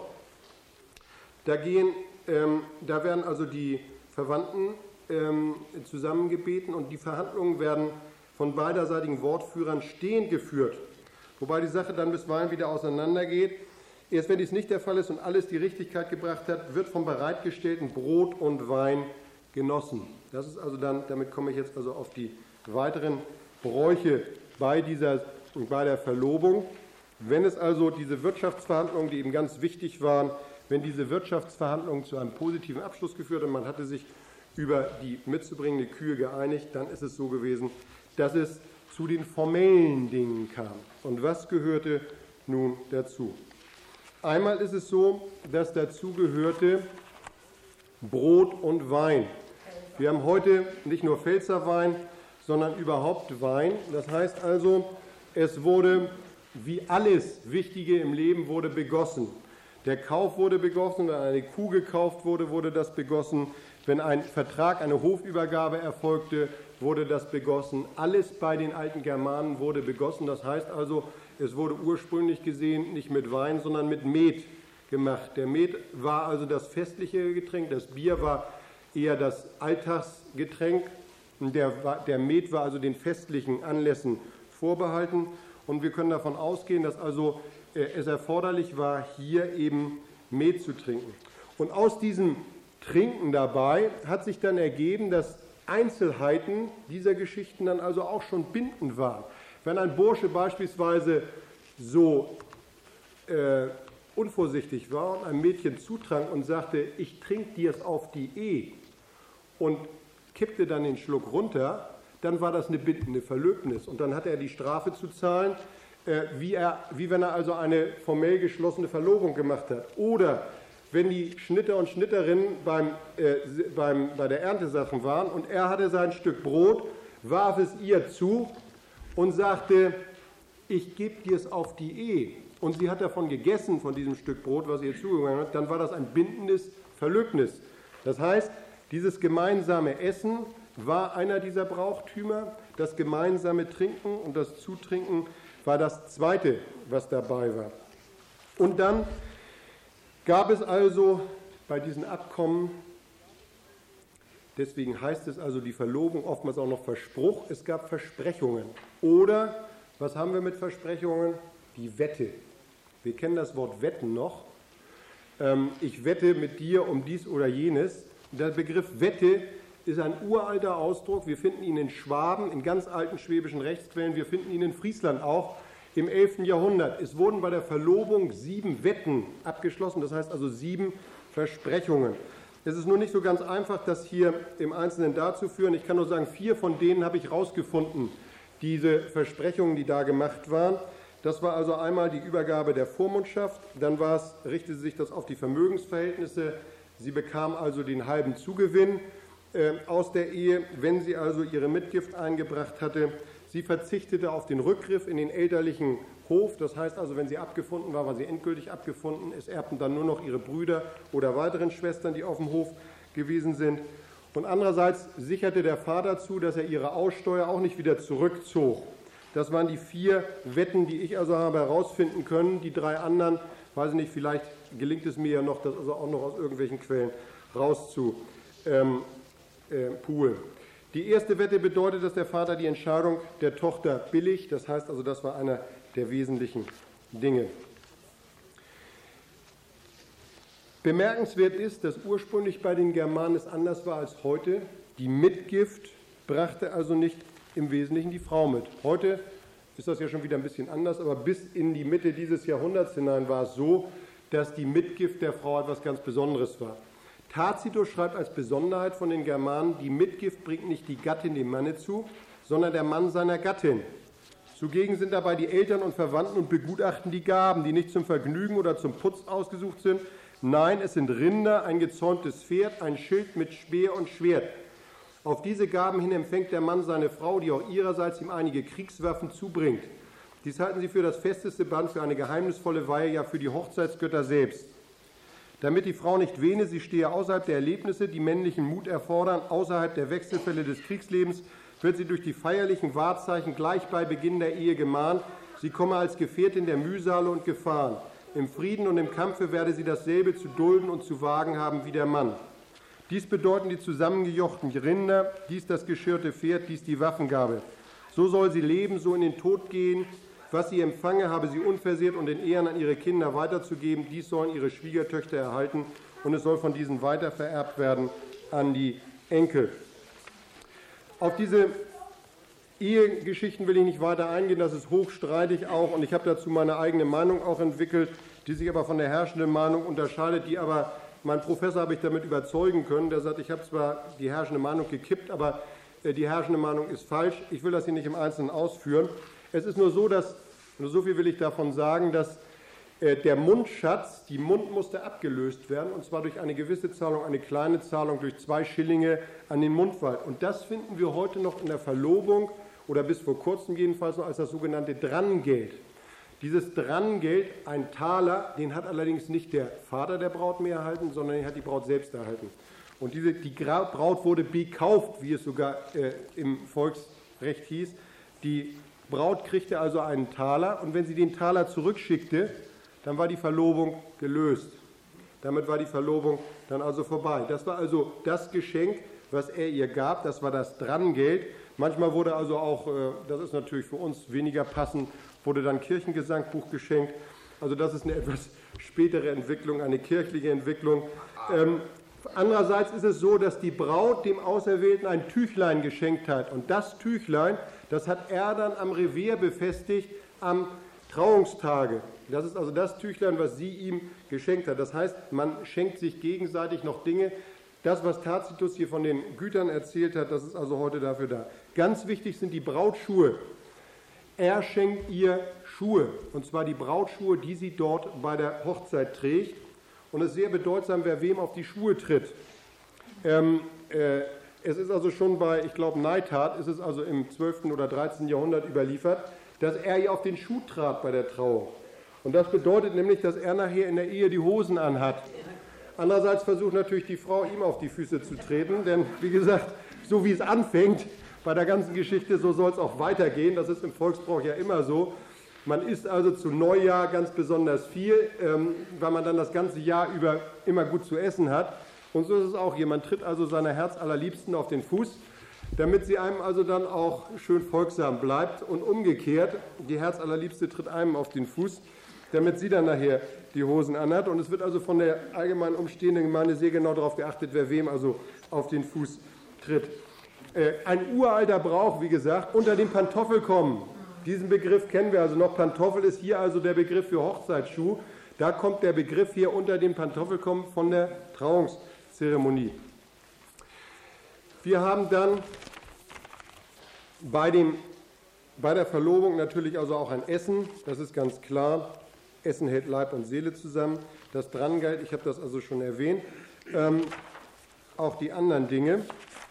Speaker 1: Da, gehen, ähm, da werden also die Verwandten ähm, zusammengebeten und die Verhandlungen werden von beiderseitigen Wortführern stehend geführt. Wobei die Sache dann bisweilen wieder auseinandergeht. Erst wenn dies nicht der Fall ist und alles die Richtigkeit gebracht hat, wird vom bereitgestellten Brot und Wein genossen. Das ist also dann, damit komme ich jetzt also auf die weiteren Bräuche bei, dieser, bei der Verlobung. Wenn es also diese Wirtschaftsverhandlungen, die eben ganz wichtig waren, wenn diese Wirtschaftsverhandlungen zu einem positiven Abschluss geführt und man hatte sich über die mitzubringende Kühe geeinigt, dann ist es so gewesen, dass es zu den formellen Dingen kam. Und was gehörte nun dazu? Einmal ist es so, dass dazu gehörte Brot und Wein. Wir haben heute nicht nur Pfälzerwein, sondern überhaupt Wein. Das heißt also, es wurde, wie alles Wichtige im Leben, wurde begossen. Der Kauf wurde begossen, wenn eine Kuh gekauft wurde, wurde das begossen. Wenn ein Vertrag, eine Hofübergabe erfolgte, wurde das begossen. Alles bei den alten Germanen wurde begossen. Das heißt also, es wurde ursprünglich gesehen nicht mit Wein, sondern mit Met gemacht. Der Met war also das festliche Getränk, das Bier war eher das Alltagsgetränk. Der, der Met war also den festlichen Anlässen vorbehalten. Und wir können davon ausgehen, dass also äh, es erforderlich war, hier eben Met zu trinken. Und aus diesem Trinken dabei hat sich dann ergeben, dass Einzelheiten dieser Geschichten dann also auch schon bindend waren. Wenn ein Bursche beispielsweise so äh, unvorsichtig war und einem Mädchen zutrank und sagte, ich trinke dir's auf die Ehe und kippte dann den Schluck runter, dann war das eine bindende Verlöbnis und dann hatte er die Strafe zu zahlen, äh, wie, er, wie wenn er also eine formell geschlossene Verlobung gemacht hat. Oder wenn die Schnitter und Schnitterinnen beim, äh, beim, bei der Erntesachen waren und er hatte sein Stück Brot warf es ihr zu und sagte, ich gebe dir es auf die Ehe. Und sie hat davon gegessen, von diesem Stück Brot, was ihr zugegangen hat, dann war das ein bindendes Verlöbnis. Das heißt, dieses gemeinsame Essen war einer dieser Brauchtümer, das gemeinsame Trinken und das Zutrinken war das zweite, was dabei war. Und dann gab es also bei diesen Abkommen, deswegen heißt es also die Verlobung oftmals auch noch Verspruch, es gab Versprechungen. Oder, was haben wir mit Versprechungen? Die Wette. Wir kennen das Wort Wetten noch. Ich wette mit dir um dies oder jenes. Der Begriff Wette ist ein uralter Ausdruck. Wir finden ihn in Schwaben, in ganz alten schwäbischen Rechtsquellen. Wir finden ihn in Friesland auch im elften Jahrhundert. Es wurden bei der Verlobung sieben Wetten abgeschlossen, das heißt also sieben Versprechungen. Es ist nur nicht so ganz einfach, das hier im Einzelnen darzuführen. Ich kann nur sagen, vier von denen habe ich rausgefunden, diese Versprechungen, die da gemacht waren. Das war also einmal die Übergabe der Vormundschaft, dann war es, richtete sich das auf die Vermögensverhältnisse. Sie bekam also den halben Zugewinn äh, aus der Ehe, wenn sie also ihre Mitgift eingebracht hatte. Sie verzichtete auf den Rückgriff in den elterlichen Hof, das heißt also, wenn sie abgefunden war, war sie endgültig abgefunden. Es erbten dann nur noch ihre Brüder oder weiteren Schwestern, die auf dem Hof gewesen sind. Und andererseits sicherte der Vater zu, dass er ihre Aussteuer auch nicht wieder zurückzog. Das waren die vier Wetten, die ich also habe herausfinden können. Die drei anderen, weiß ich nicht, vielleicht gelingt es mir ja noch, das also auch noch aus irgendwelchen Quellen rauszupulen. Ähm, äh, Die erste Wette bedeutet, dass der Vater die Entscheidung der Tochter billigt. Das heißt also, das war einer der wesentlichen Dinge. Bemerkenswert ist, dass ursprünglich bei den Germanen es anders war als heute. Die Mitgift brachte also nicht im Wesentlichen die Frau mit. Heute ist das ja schon wieder ein bisschen anders, aber bis in die Mitte dieses Jahrhunderts hinein war es so, dass die Mitgift der Frau etwas ganz Besonderes war. Tacitus schreibt als Besonderheit von den Germanen, die Mitgift bringt nicht die Gattin dem Manne zu, sondern der Mann seiner Gattin. Zugegen sind dabei die Eltern und Verwandten und begutachten die Gaben, die nicht zum Vergnügen oder zum Putz ausgesucht sind. Nein, es sind Rinder, ein gezäumtes Pferd, ein Schild mit Speer und Schwert. Auf diese Gaben hin empfängt der Mann seine Frau, die auch ihrerseits ihm einige Kriegswaffen zubringt. Dies halten sie für das festeste Band, für eine geheimnisvolle Weihe, ja für die Hochzeitsgötter selbst. Damit die Frau nicht wähne, sie stehe außerhalb der Erlebnisse, die männlichen Mut erfordern, außerhalb der Wechselfälle des Kriegslebens, wird sie durch die feierlichen Wahrzeichen gleich bei Beginn der Ehe gemahnt. Sie komme als Gefährtin der Mühsale und Gefahren. Im Frieden und im Kampfe werde sie dasselbe zu dulden und zu wagen haben wie der Mann. Dies bedeuten die zusammengejochten Rinder, dies das geschirrte Pferd, dies die Waffengabe. So soll sie leben, so in den Tod gehen. Was sie empfange, habe sie unversehrt und in Ehren an ihre Kinder weiterzugeben. Dies sollen ihre Schwiegertöchter erhalten und es soll von diesen weitervererbt werden an die Enkel. Auf diese Ehegeschichten will ich nicht weiter eingehen, das ist hochstreitig auch und ich habe dazu meine eigene Meinung auch entwickelt, die sich aber von der herrschenden Meinung unterscheidet, die aber, mein Professor habe ich damit überzeugen können, der sagt, ich habe zwar die herrschende Meinung gekippt, aber die herrschende Meinung ist falsch. Ich will das hier nicht im Einzelnen ausführen. Es ist nur so, dass, nur so viel will ich davon sagen, dass äh, der Mundschatz, die Mund musste abgelöst werden, und zwar durch eine gewisse Zahlung, eine kleine Zahlung, durch zwei Schillinge an den Mundwald. Und das finden wir heute noch in der Verlobung oder bis vor kurzem jedenfalls noch als das sogenannte Drangeld. Dieses Drangeld, ein Taler, den hat allerdings nicht der Vater der Braut mehr erhalten, sondern den hat die Braut selbst erhalten. Und diese, die Braut wurde bekauft, wie es sogar äh, im Volksrecht hieß. Die Braut kriegte also einen Taler und wenn sie den Taler zurückschickte, dann war die Verlobung gelöst. Damit war die Verlobung dann also vorbei. Das war also das Geschenk, was er ihr gab, das war das Drangeld. Manchmal wurde also auch, das ist natürlich für uns weniger passend, wurde dann Kirchengesangbuch geschenkt. Also das ist eine etwas spätere Entwicklung, eine kirchliche Entwicklung. Ähm, andererseits ist es so, dass die Braut dem Auserwählten ein Tüchlein geschenkt hat. Und das Tüchlein, das hat er dann am Revier befestigt am Trauungstage. Das ist also das Tüchlein, was sie ihm geschenkt hat. Das heißt, man schenkt sich gegenseitig noch Dinge. Das, was Tacitus hier von den Gütern erzählt hat, das ist also heute dafür da. Ganz wichtig sind die Brautschuhe. Er schenkt ihr Schuhe, und zwar die Brautschuhe, die sie dort bei der Hochzeit trägt. Und es ist sehr bedeutsam, wer wem auf die Schuhe tritt. Ähm, äh, Es ist also schon bei, ich glaube, Neidhardt, ist es also im zwölften oder dreizehnten Jahrhundert überliefert, dass er ihr auf den Schuh trat bei der Trauung. Und das bedeutet nämlich, dass er nachher in der Ehe die Hosen anhat. Andererseits versucht natürlich die Frau, ihm auf die Füße zu treten, denn wie gesagt, so wie es anfängt bei der ganzen Geschichte, so soll es auch weitergehen. Das ist im Volksbrauch ja immer so. Man isst also zu Neujahr ganz besonders viel, ähm, weil man dann das ganze Jahr über immer gut zu essen hat. Und so ist es auch hier. Man tritt also seiner Herzallerliebsten auf den Fuß, damit sie einem also dann auch schön folgsam bleibt. Und umgekehrt, die Herzallerliebste tritt einem auf den Fuß, damit sie dann nachher die Hosen anhat. Und es wird also von der allgemein umstehenden Gemeinde sehr genau darauf geachtet, wer wem also auf den Fuß tritt. Äh, ein uralter Brauch, wie gesagt, unter den Pantoffel kommen. Diesen Begriff kennen wir also noch. Pantoffel ist hier also der Begriff für Hochzeitsschuh. Da kommt der Begriff hier unter den Pantoffel kommen von der Trauungszeremonie. Wir haben dann bei, dem, bei der Verlobung natürlich also auch ein Essen, das ist ganz klar. Essen hält Leib und Seele zusammen. Das Drangeld, ich habe das also schon erwähnt. Ähm, auch die anderen Dinge.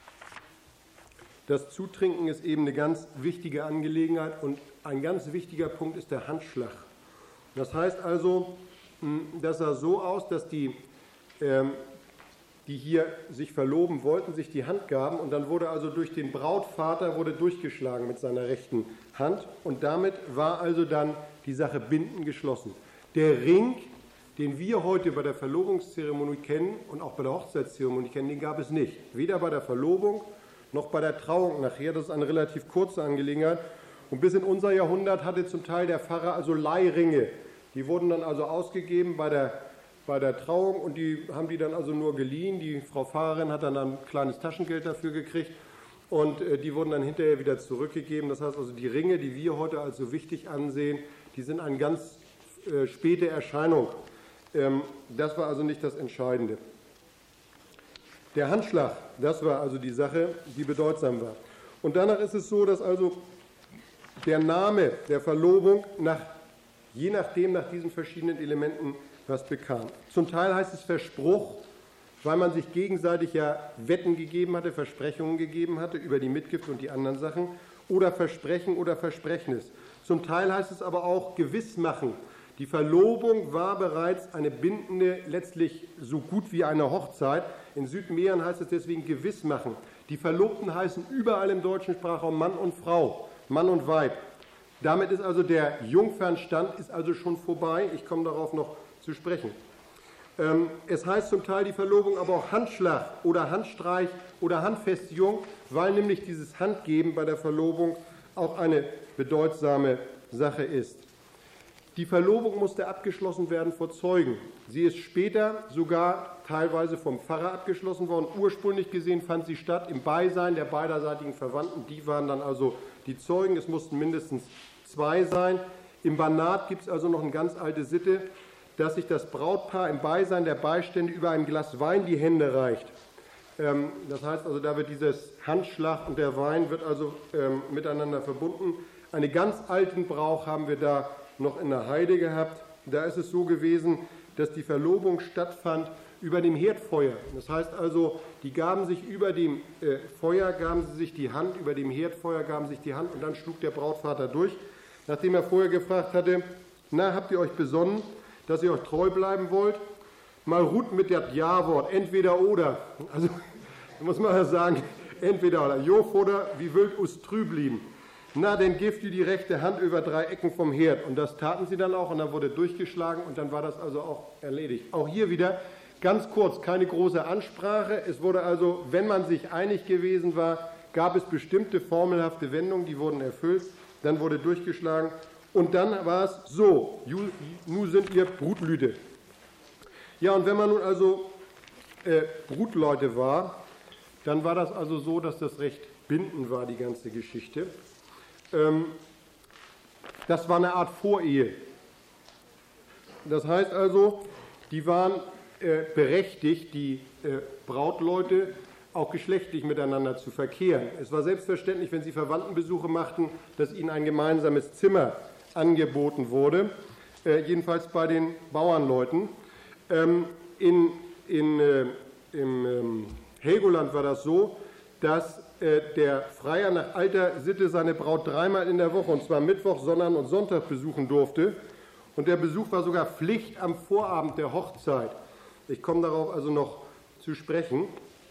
Speaker 1: Das Zutrinken ist eben eine ganz wichtige Angelegenheit und ein ganz wichtiger Punkt ist der Handschlag. Das heißt also, das sah so aus, dass die, ähm, die hier sich verloben wollten, sich die Hand gaben und dann wurde also durch den Brautvater wurde durchgeschlagen mit seiner rechten Hand und damit war also dann die Sache Binden geschlossen. Der Ring, den wir heute bei der Verlobungszeremonie kennen und auch bei der Hochzeitszeremonie kennen, den gab es nicht. Weder bei der Verlobung noch bei der Trauung nachher. Das ist eine relativ kurze Angelegenheit. Und bis in unser Jahrhundert hatte zum Teil der Pfarrer also Leihringe. Die wurden dann also ausgegeben bei der, bei der Trauung und die haben die dann also nur geliehen. Die Frau Pfarrerin hat dann ein kleines Taschengeld dafür gekriegt und äh, die wurden dann hinterher wieder zurückgegeben. Das heißt also, die Ringe, die wir heute als so wichtig ansehen, die sind eine ganz äh, späte Erscheinung. Ähm, das war also nicht das Entscheidende. Der Handschlag, das war also die Sache, die bedeutsam war. Und danach ist es so, dass also der Name der Verlobung nach, je nachdem nach diesen verschiedenen Elementen was bekam. Zum Teil heißt es Verspruch, weil man sich gegenseitig ja Wetten gegeben hatte, Versprechungen gegeben hatte über die Mitgift und die anderen Sachen, oder Versprechen oder Versprechnis. Zum Teil heißt es aber auch Gewissmachen. Die Verlobung war bereits eine bindende, letztlich so gut wie eine Hochzeit. In Südmähren heißt es deswegen Gewissmachen. Die Verlobten heißen überall im deutschen Sprachraum Mann und Frau, Mann und Weib. Damit ist also der Jungfernstand ist also schon vorbei. Ich komme darauf noch zu sprechen. Ähm, es heißt zum Teil die Verlobung aber auch Handschlag oder Handstreich oder Handfestigung, weil nämlich dieses Handgeben bei der Verlobung auch eine bedeutsame Sache ist. Die Verlobung musste abgeschlossen werden vor Zeugen. Sie ist später sogar teilweise vom Pfarrer abgeschlossen worden. Ursprünglich gesehen fand sie statt im Beisein der beiderseitigen Verwandten. Die waren dann also die Zeugen. Es mussten mindestens zwei sein. Im Banat gibt es also noch eine ganz alte Sitte, dass sich das Brautpaar im Beisein der Beistände über ein Glas Wein die Hände reicht. Ähm, das heißt also, da wird dieses Handschlag und der Wein wird also ähm, miteinander verbunden. Einen ganz alten Brauch haben wir da noch in der Heide gehabt. Da ist es so gewesen, dass die Verlobung stattfand über dem Herdfeuer. Das heißt also, die gaben sich über dem äh, Feuer, gaben sie sich die Hand, über dem Herdfeuer gaben sich die Hand und dann schlug der Brautvater durch, nachdem er vorher gefragt hatte, na, habt ihr euch besonnen, dass ihr euch treu bleiben wollt? Mal ruht mit dem Ja-Wort, entweder oder. Also, da muss man ja sagen, entweder oder. Jo, oder wie wild us trü blieben. Na, dann gebt ihr die rechte Hand über drei Ecken vom Herd. Und das taten sie dann auch und dann wurde durchgeschlagen und dann war das also auch erledigt. Auch hier wieder ganz kurz, keine große Ansprache. Es wurde also, wenn man sich einig gewesen war, gab es bestimmte formelhafte Wendungen, die wurden erfüllt. Dann wurde durchgeschlagen und dann war es so, nun sind ihr Brutlüte. Ja, und wenn man nun also äh, Brutleute war, dann war das also so, dass das recht bindend war, die ganze Geschichte. Das war eine Art Vorehe. Das heißt also, die waren äh, berechtigt, die äh, Brautleute auch geschlechtlich miteinander zu verkehren. Es war selbstverständlich, wenn sie Verwandtenbesuche machten, dass ihnen ein gemeinsames Zimmer angeboten wurde, äh, jedenfalls bei den Bauernleuten. Ähm, in, in, äh, Im ähm, Helgoland war das so, dass äh, der Freier nach alter Sitte seine Braut dreimal in der Woche, und zwar Mittwoch, Sonntag und Sonntag, besuchen durfte. Und der Besuch war sogar Pflicht am Vorabend der Hochzeit. Ich komme darauf also noch zu sprechen.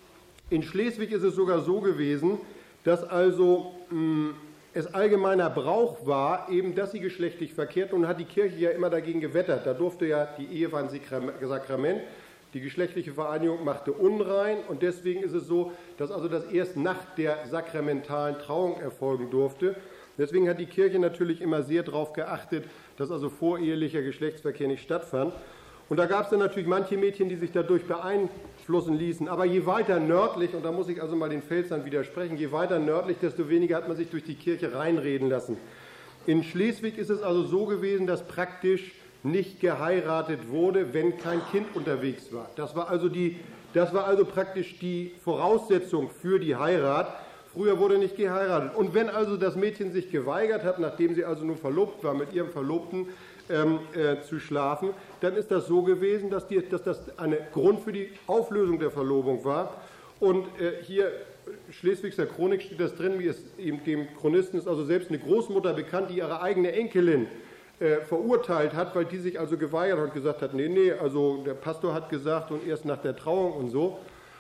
Speaker 1: In Schleswig ist es sogar so gewesen, dass also mh, es allgemeiner Brauch war, eben, dass sie geschlechtlich verkehrten, und hat die Kirche ja immer dagegen gewettert. Da durfte ja die Ehe war ein Sakrament, die geschlechtliche Vereinigung machte unrein, und deswegen ist es so, dass also das erst nach der sakramentalen Trauung erfolgen durfte. Deswegen hat die Kirche natürlich immer sehr darauf geachtet, dass also vorehelicher Geschlechtsverkehr nicht stattfand. Und da gab es dann natürlich manche Mädchen, die sich dadurch beeinflussen ließen. Aber je weiter nördlich, und da muss ich also mal den Pfälzern widersprechen, je weiter nördlich, desto weniger hat man sich durch die Kirche reinreden lassen. In Schleswig ist es also so gewesen, dass praktisch nicht geheiratet wurde, wenn kein Kind unterwegs war. Das war also, die, das war also praktisch die Voraussetzung für die Heirat. Früher wurde nicht geheiratet. Und wenn also das Mädchen sich geweigert hat, nachdem sie also nun verlobt war, mit ihrem Verlobten ähm, äh, zu schlafen, dann ist das so gewesen, dass, die, dass das ein Grund für die Auflösung der Verlobung war. Und äh, hier, Schleswigser Chronik steht das drin, wie es eben dem Chronisten ist also selbst eine Großmutter bekannt, die ihre eigene Enkelin äh, verurteilt hat, weil die sich also geweigert hat und gesagt hat, nee, nee, also der Pastor hat gesagt und erst nach der Trauung und so.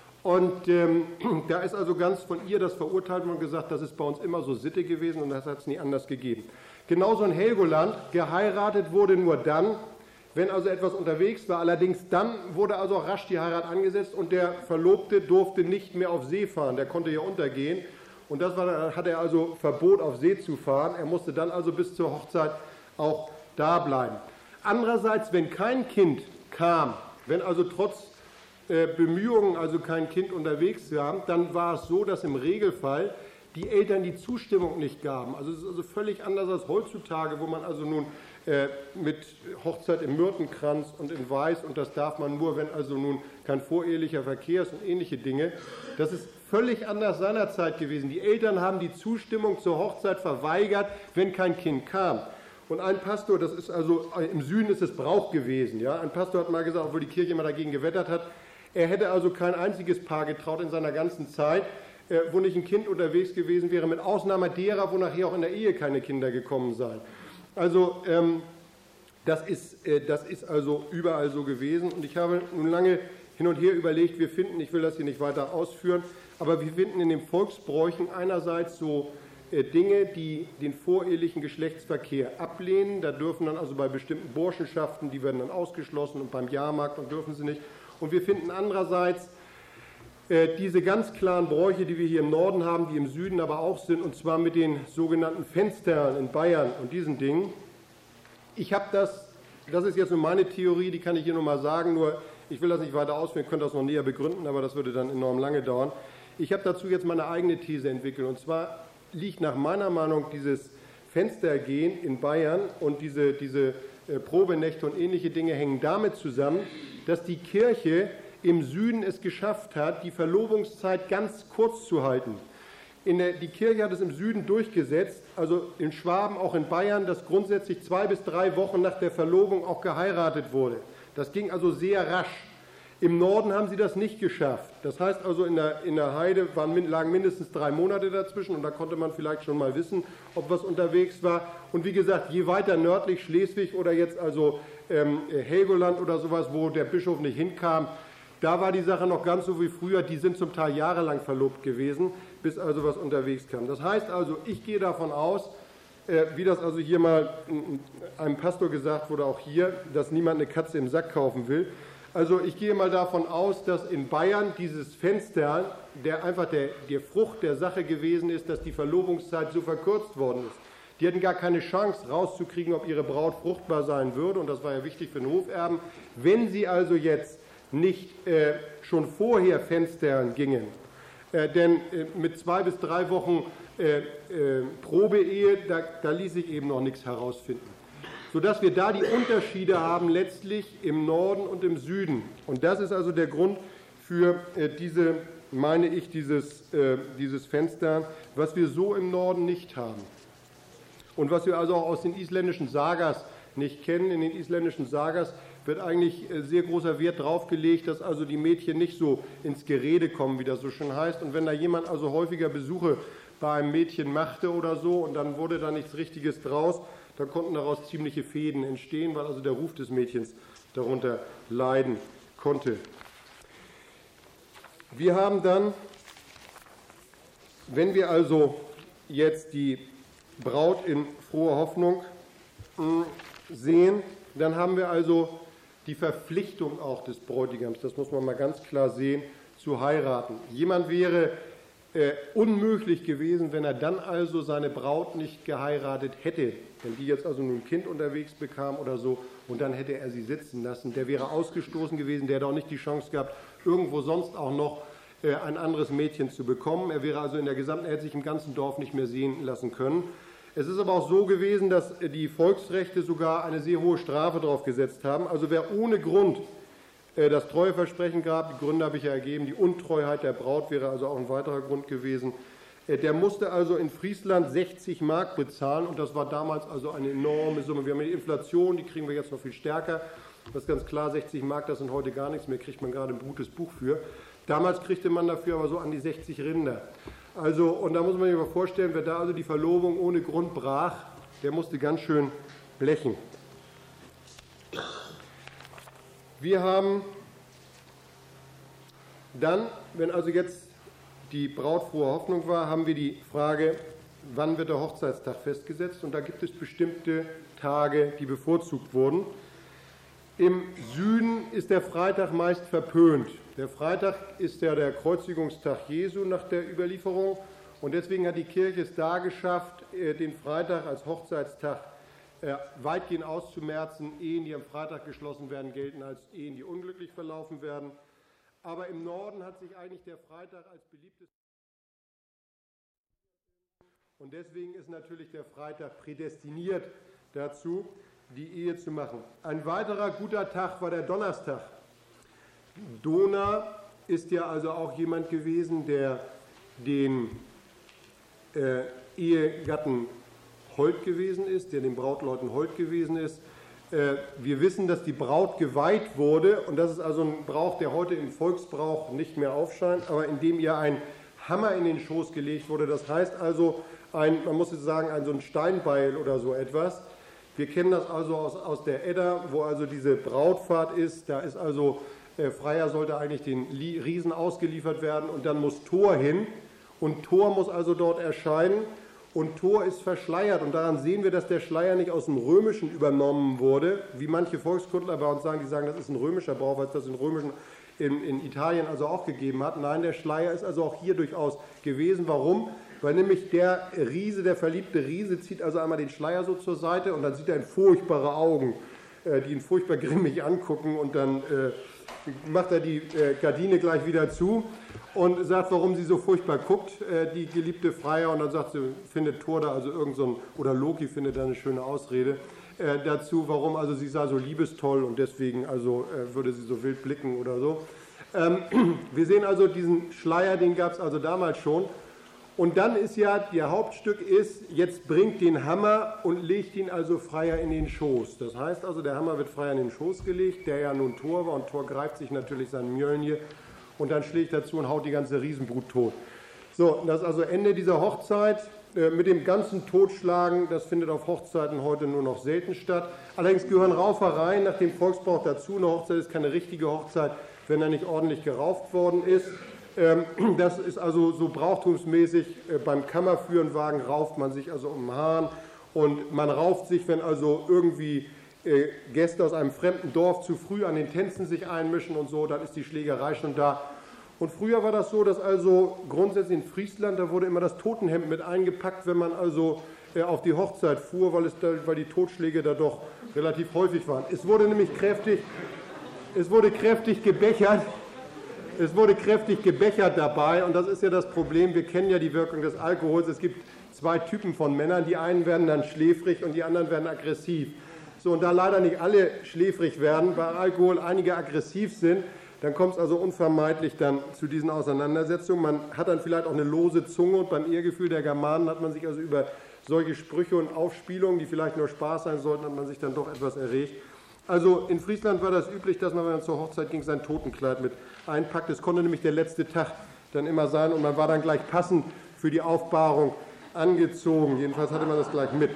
Speaker 1: Und ähm, da ist also ganz von ihr das verurteilt worden und gesagt, das ist bei uns immer so Sitte gewesen und das hat es nie anders gegeben. Genauso in Helgoland, geheiratet wurde nur dann, wenn also etwas unterwegs war. Allerdings dann wurde also auch rasch die Heirat angesetzt und der Verlobte durfte nicht mehr auf See fahren, der konnte ja untergehen. Und das war, hat er also Verbot, auf See zu fahren. Er musste dann also bis zur Hochzeit auch da bleiben. Andererseits, wenn kein Kind kam, wenn also trotz Bemühungen, also kein Kind unterwegs war, dann war es so, dass im Regelfall die Eltern die Zustimmung nicht gaben. Also es ist also völlig anders als heutzutage, wo man also nun äh, mit Hochzeit im Myrtenkranz und in Weiß, und das darf man nur, wenn also nun kein vorehelicher Verkehr ist und ähnliche Dinge. Das ist völlig anders seinerzeit gewesen. Die Eltern haben die Zustimmung zur Hochzeit verweigert, wenn kein Kind kam. Und ein Pastor, das ist also, im Süden ist es Brauch gewesen, ja, ein Pastor hat mal gesagt, obwohl die Kirche immer dagegen gewettert hat, er hätte also kein einziges Paar getraut in seiner ganzen Zeit, äh, wo nicht ein Kind unterwegs gewesen wäre, mit Ausnahme derer, wo nachher auch in der Ehe keine Kinder gekommen seien. Also ähm, das, ist, äh, das ist also überall so gewesen. Und ich habe nun lange hin und her überlegt, wir finden, ich will das hier nicht weiter ausführen, aber wir finden in den Volksbräuchen einerseits so äh, Dinge, die den vorehelichen Geschlechtsverkehr ablehnen. Da dürfen dann also bei bestimmten Burschenschaften, die werden dann ausgeschlossen, und beim Jahrmarkt und dürfen sie nicht. Und wir finden andererseits äh, diese ganz klaren Bräuche, die wir hier im Norden haben, die im Süden aber auch sind, und zwar mit den sogenannten Fenstern in Bayern und diesen Dingen. Ich habe das, das ist jetzt nur meine Theorie, die kann ich hier nur mal sagen, nur ich will das nicht weiter ausführen, ich könnte das noch näher begründen, aber das würde dann enorm lange dauern. Ich habe dazu jetzt meine eigene These entwickelt, und zwar liegt nach meiner Meinung dieses Fenstergehen in Bayern und diese, diese äh, Probenächte und ähnliche Dinge hängen damit zusammen, dass die Kirche im Süden es geschafft hat, die Verlobungszeit ganz kurz zu halten. In der, die Kirche hat es im Süden durchgesetzt, also in Schwaben, auch in Bayern, dass grundsätzlich zwei bis drei Wochen nach der Verlobung auch geheiratet wurde. Das ging also sehr rasch. Im Norden haben sie das nicht geschafft. Das heißt also, in der, in der Heide waren, lagen mindestens drei Monate dazwischen, und da konnte man vielleicht schon mal wissen, ob was unterwegs war. Und wie gesagt, je weiter nördlich, Schleswig oder jetzt also ähm, Helgoland oder sowas, wo der Bischof nicht hinkam, da war die Sache noch ganz so wie früher. Die sind zum Teil jahrelang verlobt gewesen, bis also was unterwegs kam. Das heißt also, ich gehe davon aus, äh, wie das also hier mal einem Pastor gesagt wurde, auch hier, dass niemand eine Katze im Sack kaufen will. Also ich gehe mal davon aus, dass in Bayern dieses Fenster, der einfach der, der Frucht der Sache gewesen ist, dass die Verlobungszeit so verkürzt worden ist. Die hatten gar keine Chance rauszukriegen, ob ihre Braut fruchtbar sein würde, und das war ja wichtig für den Hoferben. Wenn sie also jetzt nicht äh, schon vorher Fenstern gingen, äh, denn äh, mit zwei bis drei Wochen äh, äh, Probeehe, da, da ließ sich eben noch nichts herausfinden. Sodass wir da die Unterschiede haben, letztlich im Norden und im Süden. Und das ist also der Grund für äh, diese, meine ich, dieses, äh, dieses Fenster, was wir so im Norden nicht haben. Und was wir also auch aus den isländischen Sagas nicht kennen. In den isländischen Sagas wird eigentlich sehr großer Wert drauf gelegt, dass also die Mädchen nicht so ins Gerede kommen, wie das so schön heißt. Und wenn da jemand also häufiger Besuche bei einem Mädchen machte oder so und dann wurde da nichts Richtiges draus, dann konnten daraus ziemliche Fehden entstehen, weil also der Ruf des Mädchens darunter leiden konnte. Wir haben dann, wenn wir also jetzt die Braut in froher Hoffnung sehen, dann haben wir also die Verpflichtung auch des Bräutigams, das muss man mal ganz klar sehen, zu heiraten. Jemand wäre äh, unmöglich gewesen, wenn er dann also seine Braut nicht geheiratet hätte, wenn die jetzt also nur ein Kind unterwegs bekam oder so und dann hätte er sie sitzen lassen. Der wäre ausgestoßen gewesen, der hätte auch nicht die Chance gehabt, irgendwo sonst auch noch äh, ein anderes Mädchen zu bekommen. Er wäre also in der gesamten, er hätte sich im ganzen Dorf nicht mehr sehen lassen können. Es ist aber auch so gewesen, dass die Volksrechte sogar eine sehr hohe Strafe drauf gesetzt haben. Also wer ohne Grund das Treueversprechen gab, die Gründe habe ich ja ergeben, die Untreuheit der Braut wäre also auch ein weiterer Grund gewesen, der musste also in Friesland sechzig Mark bezahlen und das war damals also eine enorme Summe. Wir haben die Inflation, die kriegen wir jetzt noch viel stärker. Das ist ganz klar, sechzig Mark, das sind heute gar nichts mehr, kriegt man gerade ein gutes Buch für. Damals kriegte man dafür aber so an die sechzig Rinder. Also, und da muss man sich mal vorstellen, wer da also die Verlobung ohne Grund brach, der musste ganz schön blechen. Wir haben dann, wenn also jetzt die Braut frohe Hoffnung war, haben wir die Frage, wann wird der Hochzeitstag festgesetzt? Und da gibt es bestimmte Tage, die bevorzugt wurden. Im Süden ist der Freitag meist verpönt. Der Freitag ist ja der Kreuzigungstag Jesu nach der Überlieferung und deswegen hat die Kirche es da geschafft, den Freitag als Hochzeitstag weitgehend auszumerzen. Ehen, die am Freitag geschlossen werden, gelten als Ehen, die unglücklich verlaufen werden. Aber im Norden hat sich eigentlich der Freitag als beliebtes und deswegen ist natürlich der Freitag prädestiniert dazu, die Ehe zu machen. Ein weiterer guter Tag war der Donnerstag. Dona ist ja also auch jemand gewesen, der den äh, Ehegatten hold gewesen ist, der den Brautleuten hold gewesen ist. Äh, wir wissen, dass die Braut geweiht wurde und das ist also ein Brauch, der heute im Volksbrauch nicht mehr aufscheint, aber in dem ihr ein Hammer in den Schoß gelegt wurde. Das heißt also, ein, man muss jetzt sagen, ein so ein Steinbeil oder so etwas. Wir kennen das also aus, aus der Edda, wo also diese Brautfahrt ist. Da ist also Der Freier sollte eigentlich den Riesen ausgeliefert werden und dann muss Thor hin und Thor muss also dort erscheinen und Thor ist verschleiert und daran sehen wir, dass der Schleier nicht aus dem Römischen übernommen wurde, wie manche Volkskundler bei uns sagen, die sagen, das ist ein römischer Brauch, weil es das in Römischen in, in Italien also auch gegeben hat. Nein, der Schleier ist also auch hier durchaus gewesen. Warum? Weil nämlich der Riese, der verliebte Riese, zieht also einmal den Schleier so zur Seite und dann sieht er in furchtbare Augen, die ihn furchtbar grimmig angucken und dann äh, macht er die äh, Gardine gleich wieder zu und sagt, warum sie so furchtbar guckt, äh, die geliebte Freier. Und dann sagt sie, findet Thor da also irgend so ein, oder Loki findet da eine schöne Ausrede äh, dazu, warum also sie sei so liebestoll und deswegen also äh, würde sie so wild blicken oder so. Ähm, wir sehen also diesen Schleier, den gab es also damals schon. Und dann ist ja, ihr Hauptstück ist, jetzt bringt den Hammer und legt ihn also Freier in den Schoß. Das heißt also, der Hammer wird Freier in den Schoß gelegt, der ja nun Thor war und Thor greift sich natürlich seinen Mjölnir und dann schlägt er zu und haut die ganze Riesenbrut tot. So, das ist also Ende dieser Hochzeit. Äh, mit dem ganzen Totschlagen, das findet auf Hochzeiten heute nur noch selten statt. Allerdings gehören Raufereien nach dem Volksbrauch dazu. Eine Hochzeit ist keine richtige Hochzeit, wenn er nicht ordentlich gerauft worden ist. Das ist also so brauchtumsmäßig, beim Kammerführenwagen rauft man sich also um den Hahn und man rauft sich, wenn also irgendwie Gäste aus einem fremden Dorf zu früh an den Tänzen sich einmischen und so, dann ist die Schlägerei schon da. Und früher war das so, dass also grundsätzlich in Friesland, da wurde immer das Totenhemd mit eingepackt, wenn man also auf die Hochzeit fuhr, weil, es da, weil die Totschläge da doch relativ häufig waren. Es wurde nämlich kräftig, es wurde kräftig gebechert. Es wurde kräftig gebechert dabei und das ist ja das Problem, wir kennen ja die Wirkung des Alkohols. Es gibt zwei Typen von Männern, die einen werden dann schläfrig und die anderen werden aggressiv. So, und da leider nicht alle schläfrig werden, bei Alkohol einige aggressiv sind, dann kommt es also unvermeidlich dann zu diesen Auseinandersetzungen. Man hat dann vielleicht auch eine lose Zunge und beim Ehrgefühl der Germanen hat man sich also über solche Sprüche und Aufspielungen, die vielleicht nur Spaß sein sollten, hat man sich dann doch etwas erregt. Also in Friesland war das üblich, dass man, wenn man zur Hochzeit ging, sein Totenkleid mit einpackt. Es konnte nämlich der letzte Tag dann immer sein und man war dann gleich passend für die Aufbahrung angezogen. Jedenfalls hatte man das gleich mit.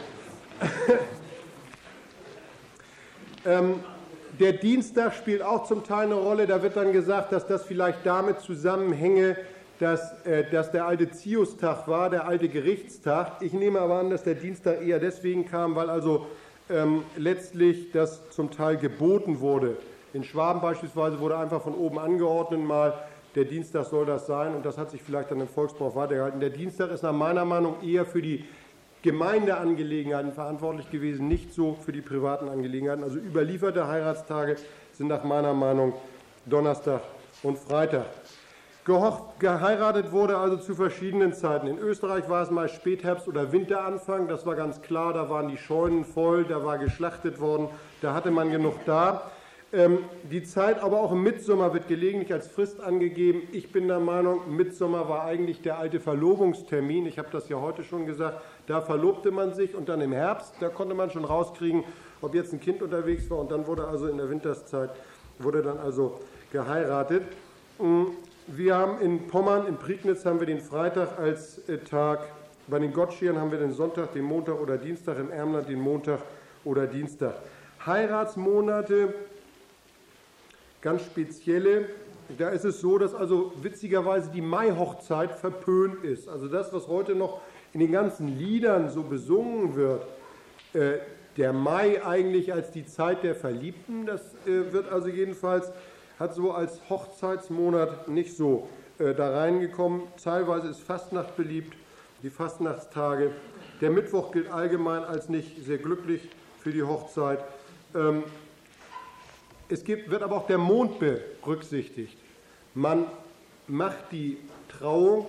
Speaker 1: ähm, der Dienstag spielt auch zum Teil eine Rolle. Da wird dann gesagt, dass das vielleicht damit zusammenhänge, dass, äh, dass der alte Ziustag war, der alte Gerichtstag. Ich nehme aber an, dass der Dienstag eher deswegen kam, weil also ähm, letztlich das zum Teil geboten wurde. In Schwaben beispielsweise wurde einfach von oben angeordnet, mal der Dienstag soll das sein, und das hat sich vielleicht dann im Volksbrauch weitergehalten. Der Dienstag ist nach meiner Meinung eher für die Gemeindeangelegenheiten verantwortlich gewesen, nicht so für die privaten Angelegenheiten. Also überlieferte Heiratstage sind nach meiner Meinung Donnerstag und Freitag. Geheiratet wurde also zu verschiedenen Zeiten. In Österreich war es mal Spätherbst- oder Winteranfang, das war ganz klar, da waren die Scheunen voll, da war geschlachtet worden, da hatte man genug da. Ähm, die Zeit aber auch im Mittsommer wird gelegentlich als Frist angegeben. Ich bin der Meinung, Mittsommer war eigentlich der alte Verlobungstermin. Ich habe das ja heute schon gesagt, da verlobte man sich und dann im Herbst, da konnte man schon rauskriegen, ob jetzt ein Kind unterwegs war, und dann wurde also in der Winterszeit, wurde dann also geheiratet. Wir haben in Pommern, in Prignitz haben wir den Freitag als Tag, bei den Gottschiern haben wir den Sonntag, den Montag oder Dienstag, im Ermland den Montag oder Dienstag. Heiratsmonate, ganz spezielle, da ist es so, dass also witzigerweise die Mai-Hochzeit verpönt ist. Also das, was heute noch in den ganzen Liedern so besungen wird, äh, der Mai eigentlich als die Zeit der Verliebten, das äh, wird also jedenfalls, hat so als Hochzeitsmonat nicht so äh, da reingekommen. Teilweise ist Fastnacht beliebt, die Fastnachtstage. Der Mittwoch gilt allgemein als nicht sehr glücklich für die Hochzeit. Ähm, Es gibt, wird aber auch der Mond berücksichtigt. Man macht die Trauung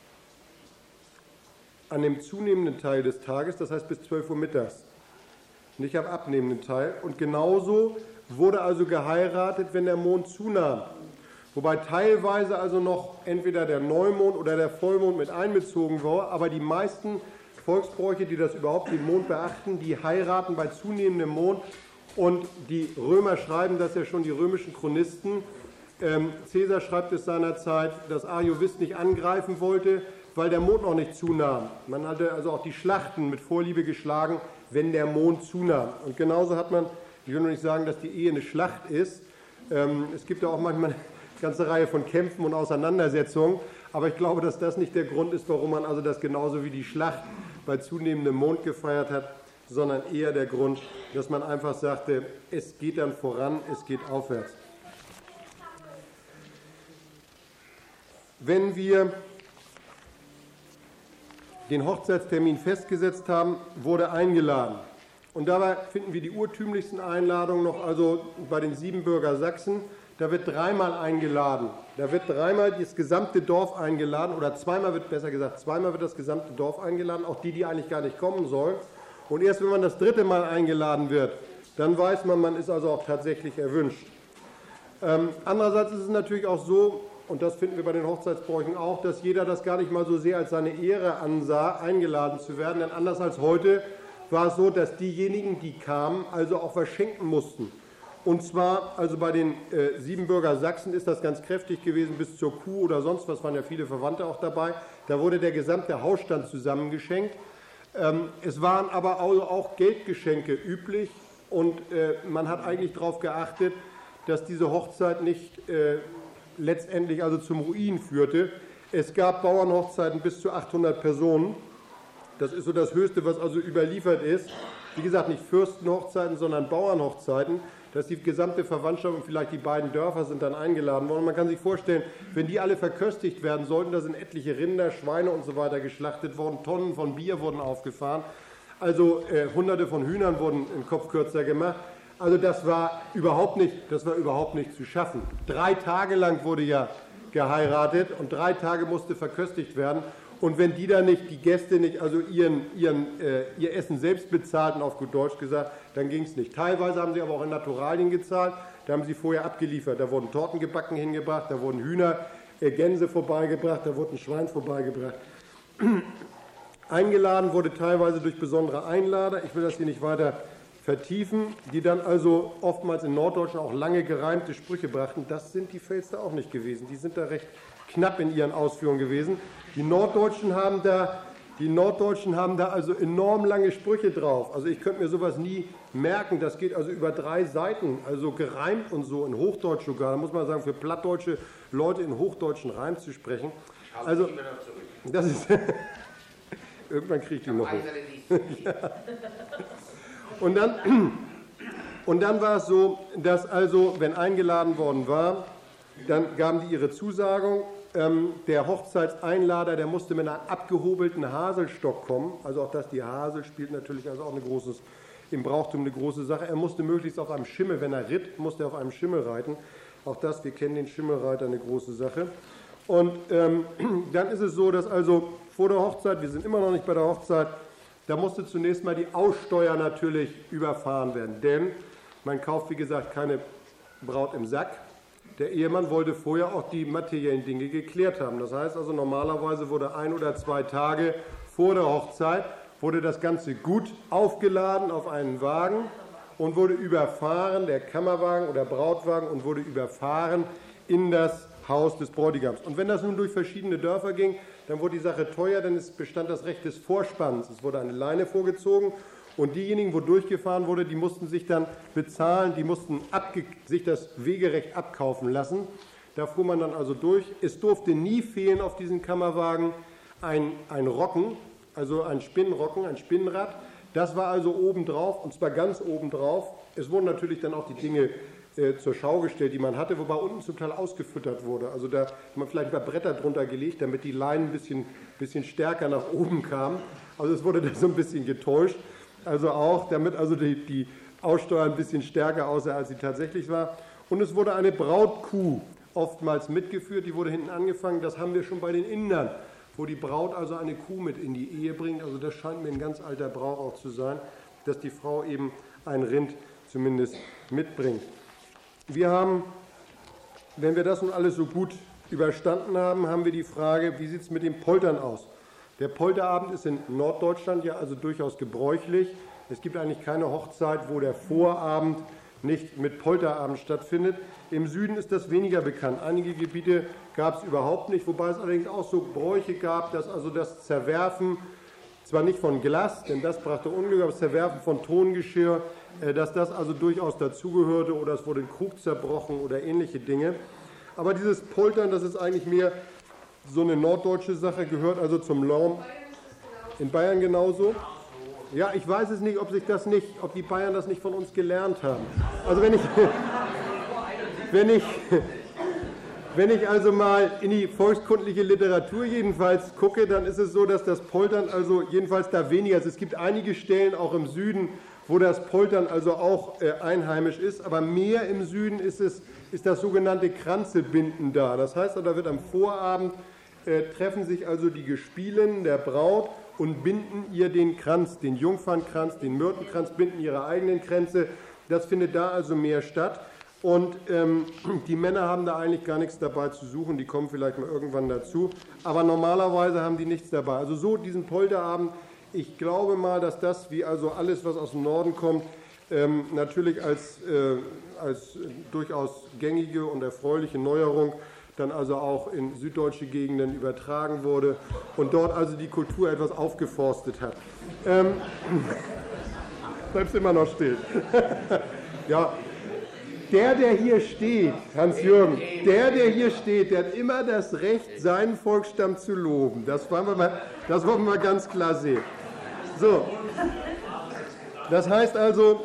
Speaker 1: an dem zunehmenden Teil des Tages, das heißt bis zwölf Uhr mittags, nicht am abnehmenden Teil. Und genauso wurde also geheiratet, wenn der Mond zunahm. Wobei teilweise also noch entweder der Neumond oder der Vollmond mit einbezogen war, aber die meisten Volksbräuche, die das überhaupt den Mond beachten, die heiraten bei zunehmendem Mond. Und die Römer schreiben das ja schon, die römischen Chronisten. Ähm, Caesar schreibt es seinerzeit, dass Ariovisst nicht angreifen wollte, weil der Mond noch nicht zunahm. Man hatte also auch die Schlachten mit Vorliebe geschlagen, wenn der Mond zunahm. Und genauso hat man, ich will nur nicht sagen, dass die Ehe eine Schlacht ist. Ähm, es gibt ja auch manchmal eine ganze Reihe von Kämpfen und Auseinandersetzungen. Aber ich glaube, dass das nicht der Grund ist, warum man also das genauso wie die Schlacht bei zunehmendem Mond gefeiert hat, sondern eher der Grund, dass man einfach sagte, es geht dann voran, es geht aufwärts. Wenn wir den Hochzeitstermin festgesetzt haben, wurde eingeladen. Und dabei finden wir die urtümlichsten Einladungen noch, also bei den Siebenbürger Sachsen, da wird dreimal eingeladen. Da wird dreimal das gesamte Dorf eingeladen, oder zweimal wird, besser gesagt, zweimal wird das gesamte Dorf eingeladen, auch die, die eigentlich gar nicht kommen sollen. Und erst wenn man das dritte Mal eingeladen wird, dann weiß man, man ist also auch tatsächlich erwünscht. Ähm, andererseits ist es natürlich auch so, und das finden wir bei den Hochzeitsbräuchen auch, dass jeder das gar nicht mal so sehr als seine Ehre ansah, eingeladen zu werden. Denn anders als heute war es so, dass diejenigen, die kamen, also auch was schenken mussten. Und zwar, also bei den äh, Siebenbürger Sachsen ist das ganz kräftig gewesen, bis zur Kuh oder sonst was, waren ja viele Verwandte auch dabei. Da wurde der gesamte Hausstand zusammengeschenkt. Ähm, es waren aber auch Geldgeschenke üblich, und äh, man hat eigentlich darauf geachtet, dass diese Hochzeit nicht äh, letztendlich also zum Ruin führte. Es gab Bauernhochzeiten bis zu achthundert Personen. Das ist so das Höchste, was also überliefert ist. Wie gesagt, nicht Fürstenhochzeiten, sondern Bauernhochzeiten. Dass die gesamte Verwandtschaft und vielleicht die beiden Dörfer sind dann eingeladen worden. Und man kann sich vorstellen, wenn die alle verköstigt werden sollten, da sind etliche Rinder, Schweine und so weiter geschlachtet worden, Tonnen von Bier wurden aufgefahren, also äh, Hunderte von Hühnern wurden im Kopf kürzer gemacht. Also das war überhaupt nicht, das war überhaupt nicht zu schaffen. Drei Tage lang wurde ja geheiratet und drei Tage musste verköstigt werden. Und wenn die da nicht, die Gäste nicht, also ihren, ihren, äh, ihr Essen selbst bezahlten, auf gut Deutsch gesagt, dann ging es nicht. Teilweise haben sie aber auch in Naturalien gezahlt, da haben sie vorher abgeliefert. Da wurden Torten gebacken hingebracht, da wurden Hühner, äh, Gänse vorbeigebracht, da wurde ein Schwein vorbeigebracht. Eingeladen wurde teilweise durch besondere Einlader. Ich will das hier nicht weiter vertiefen, die dann also oftmals in Norddeutschland auch lange gereimte Sprüche brachten. Das sind die Pfälzer auch nicht gewesen. Die sind da recht knapp in ihren Ausführungen gewesen. Die Norddeutschen haben da, die Norddeutschen haben da also enorm lange Sprüche drauf. Also ich könnte mir sowas nie merken. Das geht also über drei Seiten, also gereimt und so, in Hochdeutsch sogar. Da muss man sagen, für plattdeutsche Leute in hochdeutschen Reim zu sprechen. Also, das ist... Irgendwann kriege ich die noch. Ja. Und dann, und dann war es so, dass also, wenn eingeladen worden war, dann gaben die ihre Zusagung. Ähm, der Hochzeitseinlader, der musste mit einem abgehobelten Haselstock kommen. Also auch das, die Hasel spielt natürlich also auch eine großes, im Brauchtum eine große Sache. Er musste möglichst auf einem Schimmel, wenn er ritt, musste er auf einem Schimmel reiten. Auch das, wir kennen den Schimmelreiter, eine große Sache. Und ähm, dann ist es so, dass also vor der Hochzeit, wir sind immer noch nicht bei der Hochzeit, da musste zunächst mal die Aussteuer natürlich überfahren werden. Denn man kauft, wie gesagt, keine Braut im Sack. Der Ehemann wollte vorher auch die materiellen Dinge geklärt haben. Das heißt also, normalerweise wurde ein oder zwei Tage vor der Hochzeit, wurde das ganze Gut aufgeladen auf einen Wagen und wurde überfahren, der Kammerwagen oder Brautwagen, und wurde überfahren in das Haus des Bräutigams. Und wenn das nun durch verschiedene Dörfer ging, dann wurde die Sache teuer, denn es bestand das Recht des Vorspanns. Es wurde eine Leine vorgezogen und diejenigen, wo durchgefahren wurde, die mussten sich dann bezahlen, die mussten sich das Wegerecht abkaufen lassen. Da fuhr man dann also durch. Es durfte nie fehlen auf diesen Kammerwagen ein, ein Rocken, also ein Spinnrocken, ein Spinnrad. Das war also obendrauf, und zwar ganz obendrauf. Es wurden natürlich dann auch die Dinge äh, zur Schau gestellt, die man hatte, wobei unten zum Teil ausgefüttert wurde. Also da hat man vielleicht mal Bretter drunter gelegt, damit die Leinen ein bisschen, bisschen stärker nach oben kamen. Also es wurde da so ein bisschen getäuscht. Also auch, damit also die, die Aussteuer ein bisschen stärker aussah, als sie tatsächlich war. Und es wurde eine Brautkuh oftmals mitgeführt, die wurde hinten angefangen. Das haben wir schon bei den Indern, wo die Braut also eine Kuh mit in die Ehe bringt. Also das scheint mir ein ganz alter Brauch auch zu sein, dass die Frau eben ein Rind zumindest mitbringt. Wir haben, wenn wir das nun alles so gut überstanden haben, haben wir die Frage, wie sieht es mit dem Poltern aus? Der Polterabend ist in Norddeutschland ja also durchaus gebräuchlich. Es gibt eigentlich keine Hochzeit, wo der Vorabend nicht mit Polterabend stattfindet. Im Süden ist das weniger bekannt. Einige Gebiete gab es überhaupt nicht, wobei es allerdings auch so Bräuche gab, dass also das Zerwerfen, zwar nicht von Glas, denn das brachte Unglück, aber das Zerwerfen von Tongeschirr, dass das also durchaus dazugehörte, oder es wurde ein Krug zerbrochen oder ähnliche Dinge. Aber dieses Poltern, das ist eigentlich mehr so eine norddeutsche Sache, gehört also zum Lärm. In Bayern genauso? Ja, ich weiß es nicht, ob sich das nicht, ob die Bayern das nicht von uns gelernt haben. Also wenn ich, wenn ich, wenn ich also mal in die volkskundliche Literatur jedenfalls gucke, dann ist es so, dass das Poltern also jedenfalls da weniger ist. Es gibt einige Stellen auch im Süden, wo das Poltern also auch äh, einheimisch ist, aber mehr im Süden ist es, ist das sogenannte Kranzebinden da. Das heißt, da wird am Vorabend äh, treffen sich also die Gespielinnen der Braut und binden ihr den Kranz, den Jungfernkranz, den Myrtenkranz, binden ihre eigenen Kränze. Das findet da also mehr statt. Und ähm, die Männer haben da eigentlich gar nichts dabei zu suchen, die kommen vielleicht mal irgendwann dazu. Aber normalerweise haben die nichts dabei. Also so diesen Polterabend, ich glaube mal, dass das, wie also alles, was aus dem Norden kommt, ähm, natürlich als, äh, als durchaus gängige und erfreuliche Neuerung dann also auch in süddeutsche Gegenden übertragen wurde und dort also die Kultur etwas aufgeforstet hat. Ähm, bleibst immer noch still. Ja, der, der hier steht, Hans-Jürgen, der, der hier steht, der hat immer das Recht, seinen Volksstamm zu loben. Das wollen wir mal, das wollen wir mal ganz klar sehen. So, das heißt also,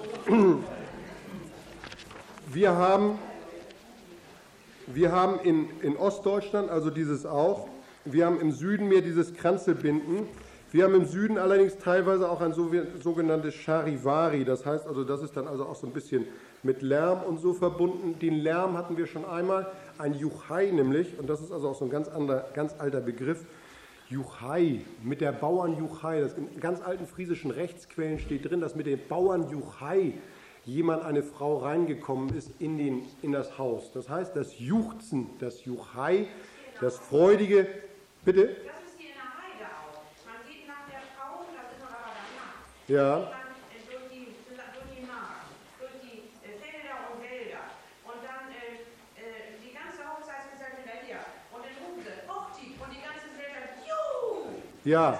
Speaker 1: wir haben Wir haben in, in Ostdeutschland also dieses auch, wir haben im Süden mehr dieses Kranzelbinden, wir haben im Süden allerdings teilweise auch ein sogenanntes Charivari, das heißt also, das ist dann also auch so ein bisschen mit Lärm und so verbunden. Den Lärm hatten wir schon einmal, ein Juchai nämlich, und das ist also auch so ein ganz, anderer, ganz alter Begriff, Juchai, mit der Bauernjuchai, das in ganz alten friesischen Rechtsquellen steht drin, dass mit dem Bauernjuchai jemand, eine Frau reingekommen ist in, den, in das Haus. Das heißt, das Juchzen, das Juchai, das freudige, bitte? Das ist hier in der Heide auch. Man geht nach der Frau, das ist noch aber danach. Ja. Dann durch die, durch die Ja.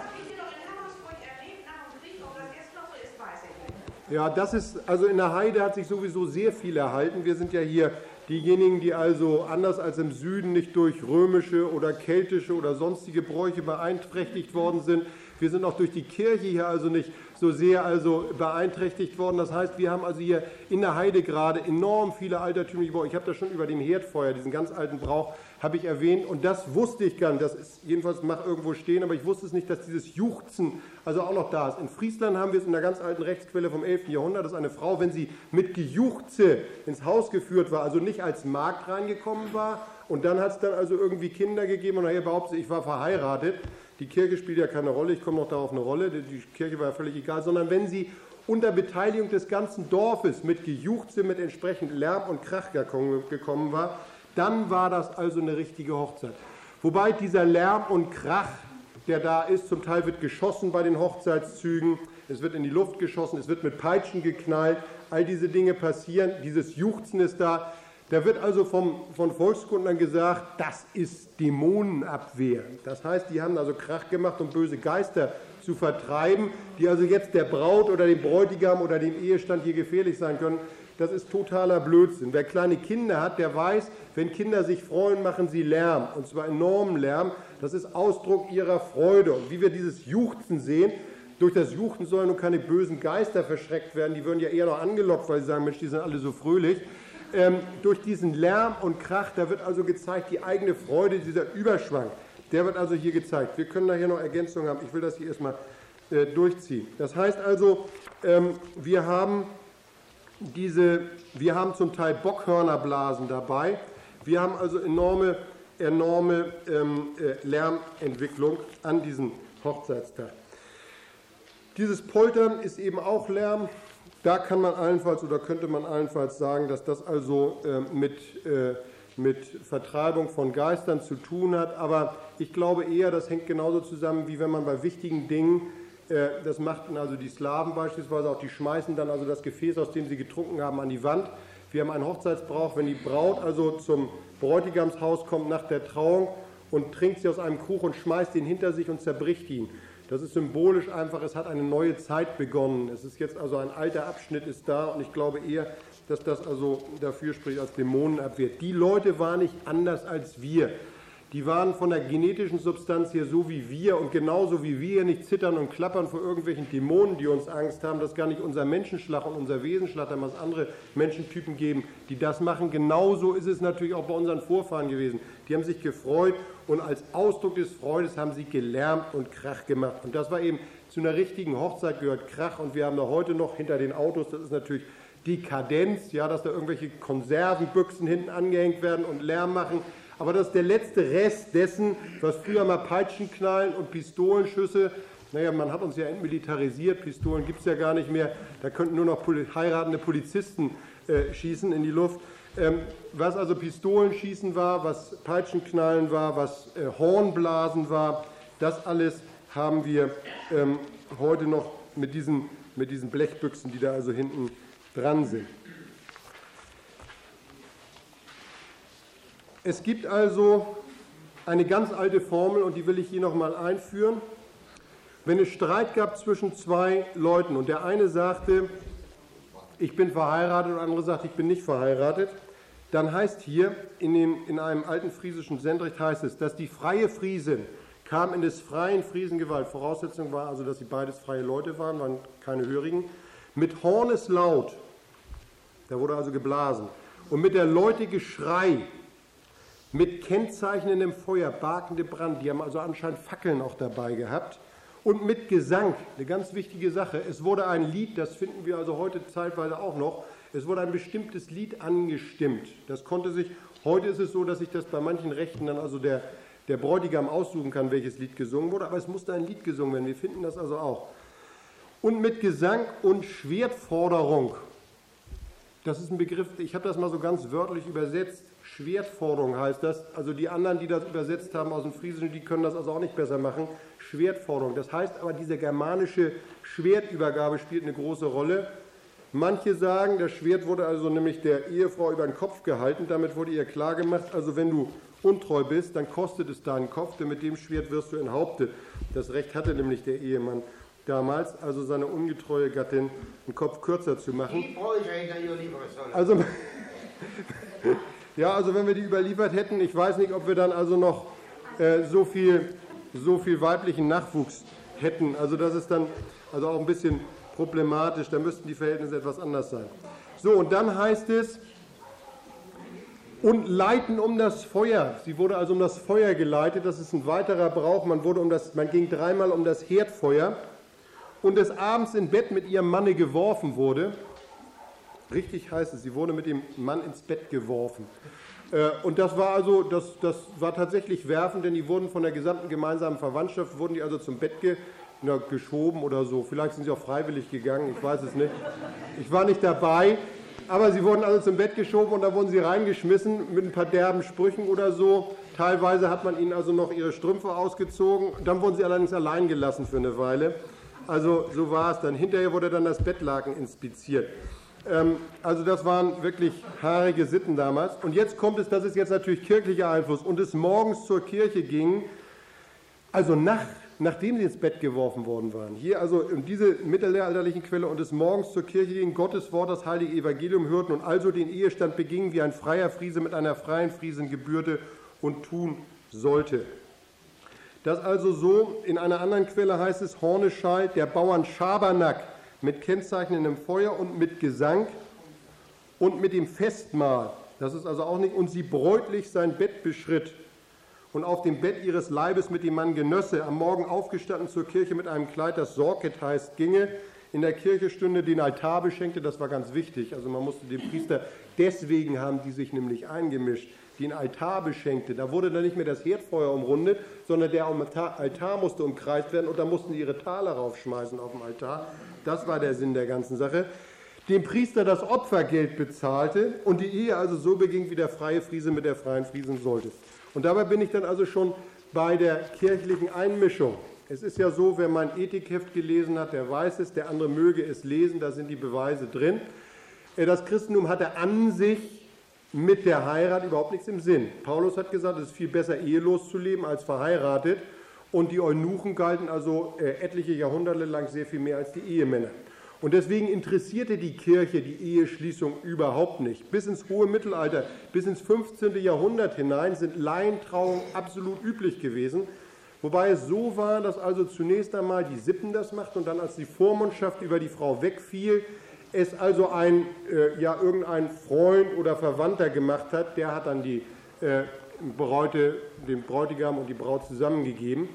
Speaker 1: Ja, das ist, also in der Heide hat sich sowieso sehr viel erhalten. Wir sind ja hier diejenigen, die also anders als im Süden nicht durch römische oder keltische oder sonstige Bräuche beeinträchtigt worden sind. Wir sind auch durch die Kirche hier also nicht so sehr also beeinträchtigt worden. Das heißt, wir haben also hier in der Heide gerade enorm viele altertümliche Bräuche. Ich habe das schon über dem Herdfeuer, diesen ganz alten Brauch, habe ich erwähnt. Und das wusste ich gar nicht. Das ist jedenfalls, mag irgendwo stehen, aber ich wusste es nicht, dass dieses Juchzen also auch noch da ist. In Friesland haben wir es in der ganz alten Rechtsquelle vom elften Jahrhundert, dass eine Frau, wenn sie mit Gejuchze ins Haus geführt war, also nicht als Magd reingekommen war, und dann hat es dann also irgendwie Kinder gegeben und nachher behauptet sie, ich war verheiratet. Die Kirche spielt ja keine Rolle, ich komme noch darauf eine Rolle, die Kirche war ja völlig egal, sondern wenn sie unter Beteiligung des ganzen Dorfes mit Gejuchze, mit entsprechend Lärm und Krach gekommen war, dann war das also eine richtige Hochzeit. Wobei dieser Lärm und Krach, der da ist, zum Teil wird geschossen bei den Hochzeitszügen, es wird in die Luft geschossen, es wird mit Peitschen geknallt, all diese Dinge passieren, dieses Juchzen ist da. Da wird also vom, von Volkskundlern gesagt, das ist Dämonenabwehr. Das heißt, die haben also Krach gemacht, um böse Geister zu vertreiben, die also jetzt der Braut oder dem Bräutigam oder dem Ehestand hier gefährlich sein können. Das ist totaler Blödsinn. Wer kleine Kinder hat, der weiß, wenn Kinder sich freuen, machen sie Lärm, und zwar enormen Lärm. Das ist Ausdruck ihrer Freude. Und wie wir dieses Juchzen sehen, durch das Juchzen sollen nun keine bösen Geister verschreckt werden, die würden ja eher noch angelockt, weil sie sagen, Mensch, die sind alle so fröhlich. Ähm, durch diesen Lärm und Krach, da wird also gezeigt, die eigene Freude, dieser Überschwang, der wird also hier gezeigt. Wir können da hier noch Ergänzungen haben, ich will das hier erstmal äh, durchziehen. Das heißt also, ähm, wir haben diese, wir haben zum Teil Bockhörnerblasen dabei, wir haben also enorme, enorme ähm, äh, Lärmentwicklung an diesem Hochzeitstag. Dieses Poltern ist eben auch Lärm. Da kann man allenfalls oder könnte man allenfalls sagen, dass das also äh, mit, äh, mit Vertreibung von Geistern zu tun hat. Aber ich glaube eher, das hängt genauso zusammen, wie wenn man bei wichtigen Dingen, äh, das machten also die Slawen beispielsweise auch, die schmeißen dann also das Gefäß, aus dem sie getrunken haben, an die Wand. Wir haben einen Hochzeitsbrauch, wenn die Braut also zum Bräutigamshaus kommt nach der Trauung und trinkt sie aus einem Krug und schmeißt ihn hinter sich und zerbricht ihn. Das ist symbolisch einfach, es hat eine neue Zeit begonnen. Es ist jetzt also ein alter Abschnitt ist da und ich glaube eher, dass das also dafür spricht als Dämonenabwehr. Die Leute waren nicht anders als wir. Die waren von der genetischen Substanz her so wie wir und genauso wie wir nicht zittern und klappern vor irgendwelchen Dämonen, die uns Angst haben, das ist gar nicht unser Menschenschlag und unser Wesenschlag, da muss es andere Menschentypen geben, die das machen. Genauso ist es natürlich auch bei unseren Vorfahren gewesen. Die haben sich gefreut und als Ausdruck des Freudes haben sie gelärmt und Krach gemacht. Und das war eben zu einer richtigen Hochzeit gehört Krach und wir haben da heute noch hinter den Autos, das ist natürlich Dekadenz, ja, dass da irgendwelche Konservenbüchsen hinten angehängt werden und Lärm machen. Aber das ist der letzte Rest dessen, was früher mal Peitschenknallen und Pistolenschüsse, naja, man hat uns ja entmilitarisiert, Pistolen gibt es ja gar nicht mehr, da könnten nur noch heiratende Polizisten äh, schießen in die Luft. Ähm, was also Pistolenschießen war, was Peitschenknallen war, was äh, Hornblasen war, das alles haben wir ähm, heute noch mit diesen, mit diesen Blechbüchsen, die da also hinten dran sind. Es gibt also eine ganz alte Formel und die will ich hier nochmal einführen. Wenn es Streit gab zwischen zwei Leuten und der eine sagte, ich bin verheiratet und der andere sagt, ich bin nicht verheiratet, dann heißt hier in, dem, in einem alten friesischen Sendrecht heißt es, dass die freie Friesin kam in des freien Friesengewalt. Voraussetzung war also, dass sie beides freie Leute waren, waren keine Hörigen, mit Horneslaut, da wurde also geblasen, und mit der Leute Geschrei, mit kennzeichnendem Feuer, barkende Brand, die haben also anscheinend Fackeln auch dabei gehabt, und mit Gesang, eine ganz wichtige Sache, es wurde ein Lied, das finden wir also heute zeitweise auch noch, es wurde ein bestimmtes Lied angestimmt. Das konnte sich, heute ist es so, dass sich das bei manchen Rechten dann also der, der Bräutigam aussuchen kann, welches Lied gesungen wurde, aber es musste ein Lied gesungen werden, wir finden das also auch. Und mit Gesang und Schwertforderung, das ist ein Begriff, ich habe das mal so ganz wörtlich übersetzt, Schwertforderung heißt das, also die anderen, die das übersetzt haben aus dem Friesischen, die können das also auch nicht besser machen, Schwertforderung. Das heißt aber, diese germanische Schwertübergabe spielt eine große Rolle. Manche sagen, das Schwert wurde also nämlich der Ehefrau über den Kopf gehalten, damit wurde ihr klargemacht, also wenn du untreu bist, dann kostet es deinen Kopf, denn mit dem Schwert wirst du enthauptet. Das Recht hatte nämlich der Ehemann damals, also seine ungetreue Gattin den Kopf kürzer zu machen. Also, ja, also wenn wir die überliefert hätten, ich weiß nicht, ob wir dann also noch äh, so viel, so viel weiblichen Nachwuchs hätten. Also das ist dann also auch ein bisschen problematisch, da müssten die Verhältnisse etwas anders sein. So, und dann heißt es, und leiten um das Feuer. Sie wurde also um das Feuer geleitet, das ist ein weiterer Brauch. Man, wurde um das, man ging dreimal um das Herdfeuer und des Abends im Bett mit ihrem Manne geworfen wurde. Richtig heißt es, sie wurde mit dem Mann ins Bett geworfen. Und das war also, das, das war tatsächlich werfen, denn die wurden von der gesamten gemeinsamen Verwandtschaft, wurden die also zum Bett ge, na, geschoben oder so. Vielleicht sind sie auch freiwillig gegangen, ich weiß es nicht. Ich war nicht dabei. Aber sie wurden also zum Bett geschoben und da wurden sie reingeschmissen mit ein paar derben Sprüchen oder so. Teilweise hat man ihnen also noch ihre Strümpfe ausgezogen. Dann wurden sie allerdings allein gelassen für eine Weile. Also so war es dann. Hinterher wurde dann das Bettlaken inspiziert. Ähm, also das waren wirklich haarige Sitten damals. Und jetzt kommt es, das ist jetzt natürlich kirchlicher Einfluss, und es morgens zur Kirche ging, also nach nachdem sie ins Bett geworfen worden waren. Hier also in diese mittelalterlichen Quelle, und des Morgens zur Kirche gegen Gottes Wort, das heilige Evangelium hörten und also den Ehestand begingen, wie ein freier Friese mit einer freien Friesin gebührte und tun sollte. Das also so, in einer anderen Quelle heißt es, Horneschall, der Bauern Schabernack mit kennzeichnendem Feuer und mit Gesang und mit dem Festmahl, das ist also auch nicht, und sie bräutlich sein Bett beschritt und auf dem Bett ihres Leibes mit dem Mann genösse, am Morgen aufgestanden zur Kirche mit einem Kleid, das Sorket heißt, ginge, in der Kirchestunde den Altar beschenkte, das war ganz wichtig, also man musste den Priester, deswegen haben die sich nämlich eingemischt, den Altar beschenkte, da wurde dann nicht mehr das Herdfeuer umrundet, sondern der Altar musste umkreist werden und da mussten die ihre Taler raufschmeißen auf dem Altar, das war der Sinn der ganzen Sache. Dem Priester das Opfergeld bezahlte und die Ehe also so beging, wie der freie Friese mit der freien Friesin sollte. Und dabei bin ich dann also schon bei der kirchlichen Einmischung. Es ist ja so, wer mein Ethikheft gelesen hat, der weiß es, der andere möge es lesen, da sind die Beweise drin. Das Christentum hatte an sich mit der Heirat überhaupt nichts im Sinn. Paulus hat gesagt, es ist viel besser, ehelos zu leben als verheiratet. Und die Eunuchen galten also etliche Jahrhunderte lang sehr viel mehr als die Ehemänner. Und deswegen interessierte die Kirche die Eheschließung überhaupt nicht. Bis ins hohe Mittelalter, bis ins fünfzehnte Jahrhundert hinein sind Laientrauungen absolut üblich gewesen. Wobei es so war, dass also zunächst einmal die Sippen das machten und dann, als die Vormundschaft über die Frau wegfiel, es also ein, äh, ja, irgendein Freund oder Verwandter gemacht hat, der hat dann die äh, Bräute, den Bräutigam und die Braut zusammengegeben.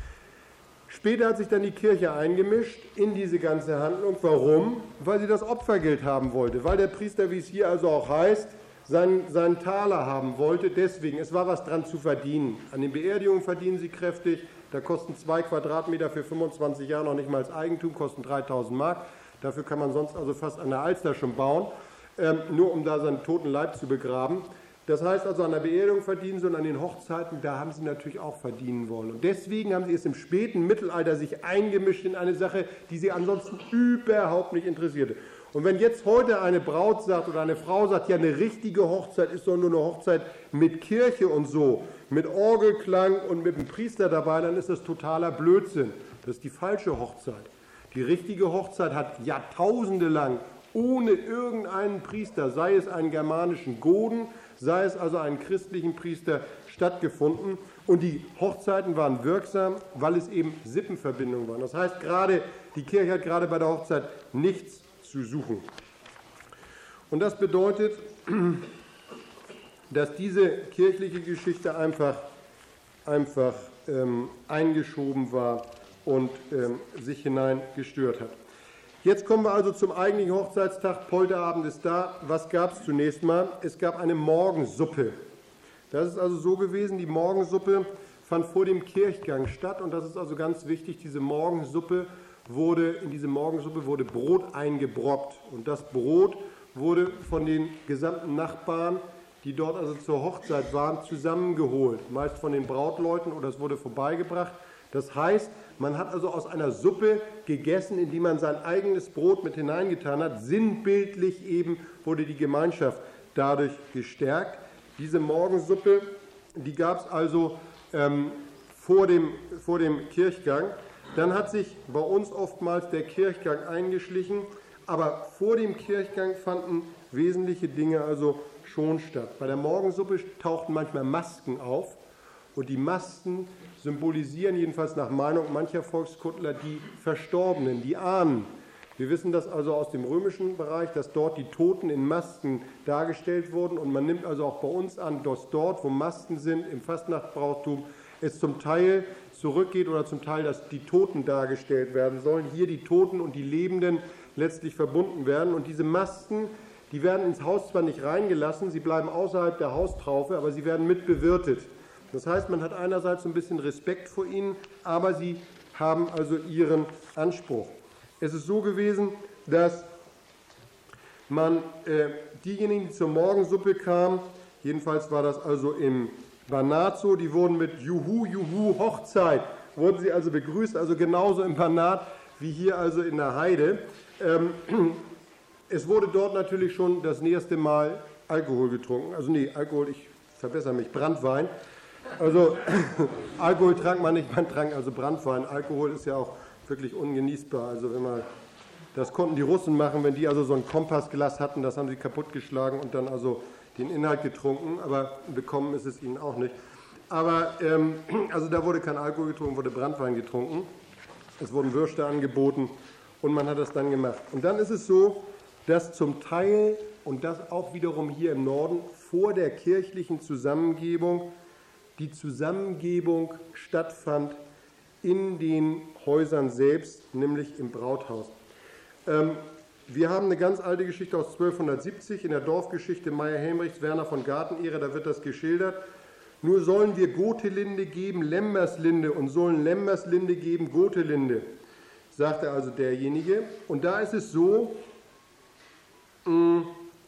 Speaker 1: Später hat sich dann die Kirche eingemischt in diese ganze Handlung. Warum? Weil sie das Opfergeld haben wollte, weil der Priester, wie es hier also auch heißt, seinen, seinen Taler haben wollte. Deswegen, es war was dran zu verdienen. An den Beerdigungen verdienen sie kräftig. Da kosten zwei Quadratmeter für fünfundzwanzig Jahre noch nicht mal als Eigentum, kosten dreitausend Mark. Dafür kann man sonst also fast an der Alster schon bauen, ähm, nur um da seinen toten Leib zu begraben. Das heißt also, an der Beerdigung verdienen sie und an den Hochzeiten, da haben sie natürlich auch verdienen wollen. Und deswegen haben sie es im späten Mittelalter sich eingemischt in eine Sache, die sie ansonsten überhaupt nicht interessierte. Und wenn jetzt heute eine Braut sagt oder eine Frau sagt, ja, eine richtige Hochzeit ist doch nur eine Hochzeit mit Kirche und so, mit Orgelklang und mit einem Priester dabei, dann ist das totaler Blödsinn. Das ist die falsche Hochzeit. Die richtige Hochzeit hat Jahrtausende lang ohne irgendeinen Priester, sei es einen germanischen Goden, sei es also einen christlichen Priester, stattgefunden. Und die Hochzeiten waren wirksam, weil es eben Sippenverbindungen waren. Das heißt, gerade die Kirche hat gerade bei der Hochzeit nichts zu suchen. Und das bedeutet, dass diese kirchliche Geschichte einfach, einfach ähm, eingeschoben war und ähm, sich hineingestört hat. Jetzt kommen wir also zum eigentlichen Hochzeitstag. Polterabend ist da. Was gab es zunächst mal? Es gab eine Morgensuppe. Das ist also so gewesen, die Morgensuppe fand vor dem Kirchgang statt. Und das ist also ganz wichtig, diese Morgensuppe wurde, in diese Morgensuppe wurde Brot eingebrockt. Und das Brot wurde von den gesamten Nachbarn, die dort also zur Hochzeit waren, zusammengeholt. Meist von den Brautleuten oder es wurde vorbeigebracht. Das heißt, man hat also aus einer Suppe gegessen, in die man sein eigenes Brot mit hineingetan hat. Sinnbildlich eben wurde die Gemeinschaft dadurch gestärkt. Diese Morgensuppe die gab es also ähm, vor, dem, vor dem Kirchgang. Dann hat sich bei uns oftmals der Kirchgang eingeschlichen, aber vor dem Kirchgang fanden wesentliche Dinge also schon statt. Bei der Morgensuppe tauchten manchmal Masken auf und die Masken symbolisieren jedenfalls nach Meinung mancher Volkskundler die Verstorbenen, die Ahnen. Wir wissen das also aus dem römischen Bereich, dass dort die Toten in Masken dargestellt wurden und man nimmt also auch bei uns an, dass dort, wo Masken sind, im Fastnachtbrauchtum, es zum Teil zurückgeht oder zum Teil, dass die Toten dargestellt werden sollen, hier die Toten und die Lebenden letztlich verbunden werden. Und diese Masken, die werden ins Haus zwar nicht reingelassen, sie bleiben außerhalb der Haustraufe, aber sie werden mit bewirtet. Das heißt, man hat einerseits so ein bisschen Respekt vor ihnen, aber sie haben also ihren Anspruch. Es ist so gewesen, dass man äh, diejenigen, die zur Morgensuppe kamen, jedenfalls war das also im Banat so, die wurden mit Juhu, Juhu, Hochzeit, wurden sie also begrüßt, also genauso im Banat wie hier also in der Heide. Ähm, es wurde dort natürlich schon das nächste Mal Alkohol getrunken, also nee, Alkohol, ich verbessere mich, Branntwein. Also Alkohol trank man nicht, man trank also Branntwein. Alkohol ist ja auch wirklich ungenießbar. Also wenn man, das konnten die Russen machen, wenn die also so ein Kompassglas hatten, das haben sie kaputtgeschlagen und dann also den Inhalt getrunken, aber bekommen ist es ihnen auch nicht. Aber ähm, also da wurde kein Alkohol getrunken, wurde Branntwein getrunken. Es wurden Würste angeboten und man hat das dann gemacht. Und dann ist es so, dass zum Teil, und das auch wiederum hier im Norden, vor der kirchlichen Zusammengebung die Zusammengebung stattfand in den Häusern selbst, nämlich im Brauthaus. Ähm, wir haben eine ganz alte Geschichte aus zwölfhundertsiebzig in der Dorfgeschichte Meyer-Helmrichs, Werner von Gartenehre, da wird das geschildert. Nur sollen wir Gotelinde geben, Lemmerslinde, und sollen Lemmerslinde geben, Gotelinde, sagte also derjenige. Und da ist es so, mh,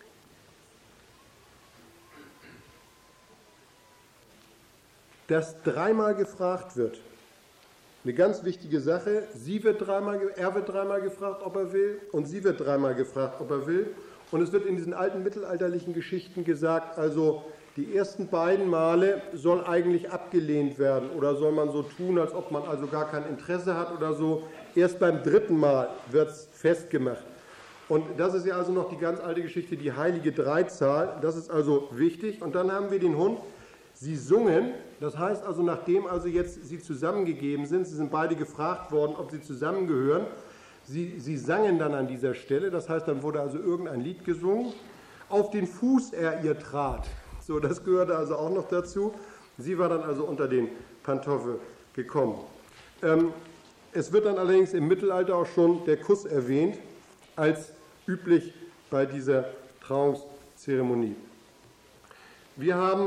Speaker 1: dass dreimal gefragt wird. Eine ganz wichtige Sache, sie wird dreimal, er wird dreimal gefragt, ob er will, und sie wird dreimal gefragt, ob er will. Und es wird in diesen alten mittelalterlichen Geschichten gesagt, also die ersten beiden Male soll eigentlich abgelehnt werden oder soll man so tun, als ob man also gar kein Interesse hat oder so. Erst beim dritten Mal wird es festgemacht. Und das ist ja also noch die ganz alte Geschichte, die heilige Dreizahl, das ist also wichtig. Und dann haben wir den Hund. Sie sungen, das heißt also, nachdem also jetzt sie zusammengegeben sind, sie sind beide gefragt worden, ob sie zusammengehören, sie, sie sangen dann an dieser Stelle, das heißt, dann wurde also irgendein Lied gesungen, auf den Fuß er ihr trat, so, das gehörte also auch noch dazu, sie war dann also unter den Pantoffel gekommen. Ähm, es wird dann allerdings im Mittelalter auch schon der Kuss erwähnt, als üblich bei dieser Trauungszeremonie. Wir haben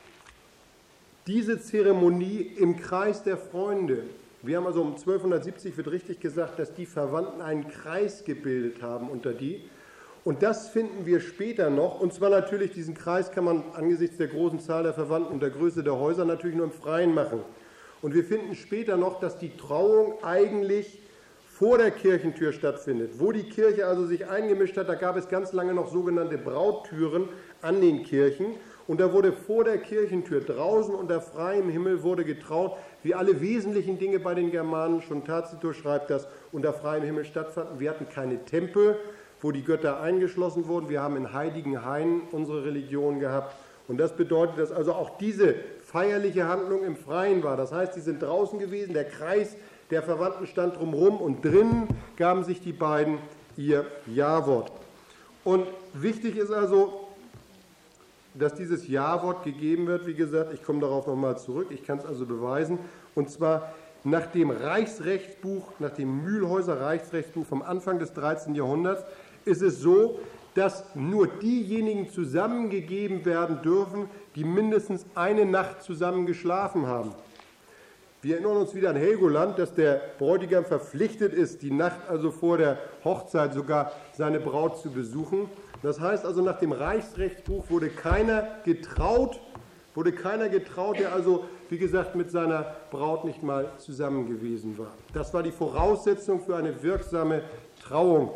Speaker 1: diese Zeremonie im Kreis der Freunde. Wir haben also um zwölfhundertsiebzig, wird richtig gesagt, dass die Verwandten einen Kreis gebildet haben unter die. Und das finden wir später noch. Und zwar natürlich, diesen Kreis kann man angesichts der großen Zahl der Verwandten und der Größe der Häuser natürlich nur im Freien machen. Und wir finden später noch, dass die Trauung eigentlich vor der Kirchentür stattfindet. Wo die Kirche also sich eingemischt hat, da gab es ganz lange noch sogenannte Brauttüren an den Kirchen. Und da wurde vor der Kirchentür draußen unter freiem Himmel wurde getraut, wie alle wesentlichen Dinge bei den Germanen, schon Tacitus schreibt das, unter freiem Himmel stattfanden. Wir hatten keine Tempel, wo die Götter eingeschlossen wurden. Wir haben in heiligen Hainen unsere Religion gehabt. Und das bedeutet, dass also auch diese feierliche Handlung im Freien war. Das heißt, sie sind draußen gewesen, der Kreis der Verwandten stand drumherum und drinnen gaben sich die beiden ihr Ja-Wort. Und wichtig ist also, dass dieses Ja-Wort gegeben wird, wie gesagt, ich komme darauf nochmal zurück, ich kann es also beweisen, und zwar nach dem Reichsrechtsbuch, nach dem Mühlhäuser Reichsrechtsbuch vom Anfang des dreizehnten Jahrhunderts, ist es so, dass nur diejenigen zusammengegeben werden dürfen, die mindestens eine Nacht zusammen geschlafen haben. Wir erinnern uns wieder an Helgoland, dass der Bräutigam verpflichtet ist, die Nacht also vor der Hochzeit sogar seine Braut zu besuchen. Das heißt also, nach dem Reichsrechtsbuch wurde keiner getraut, wurde keiner getraut, der also, wie gesagt, mit seiner Braut nicht mal zusammen gewesen war. Das war die Voraussetzung für eine wirksame Trauung.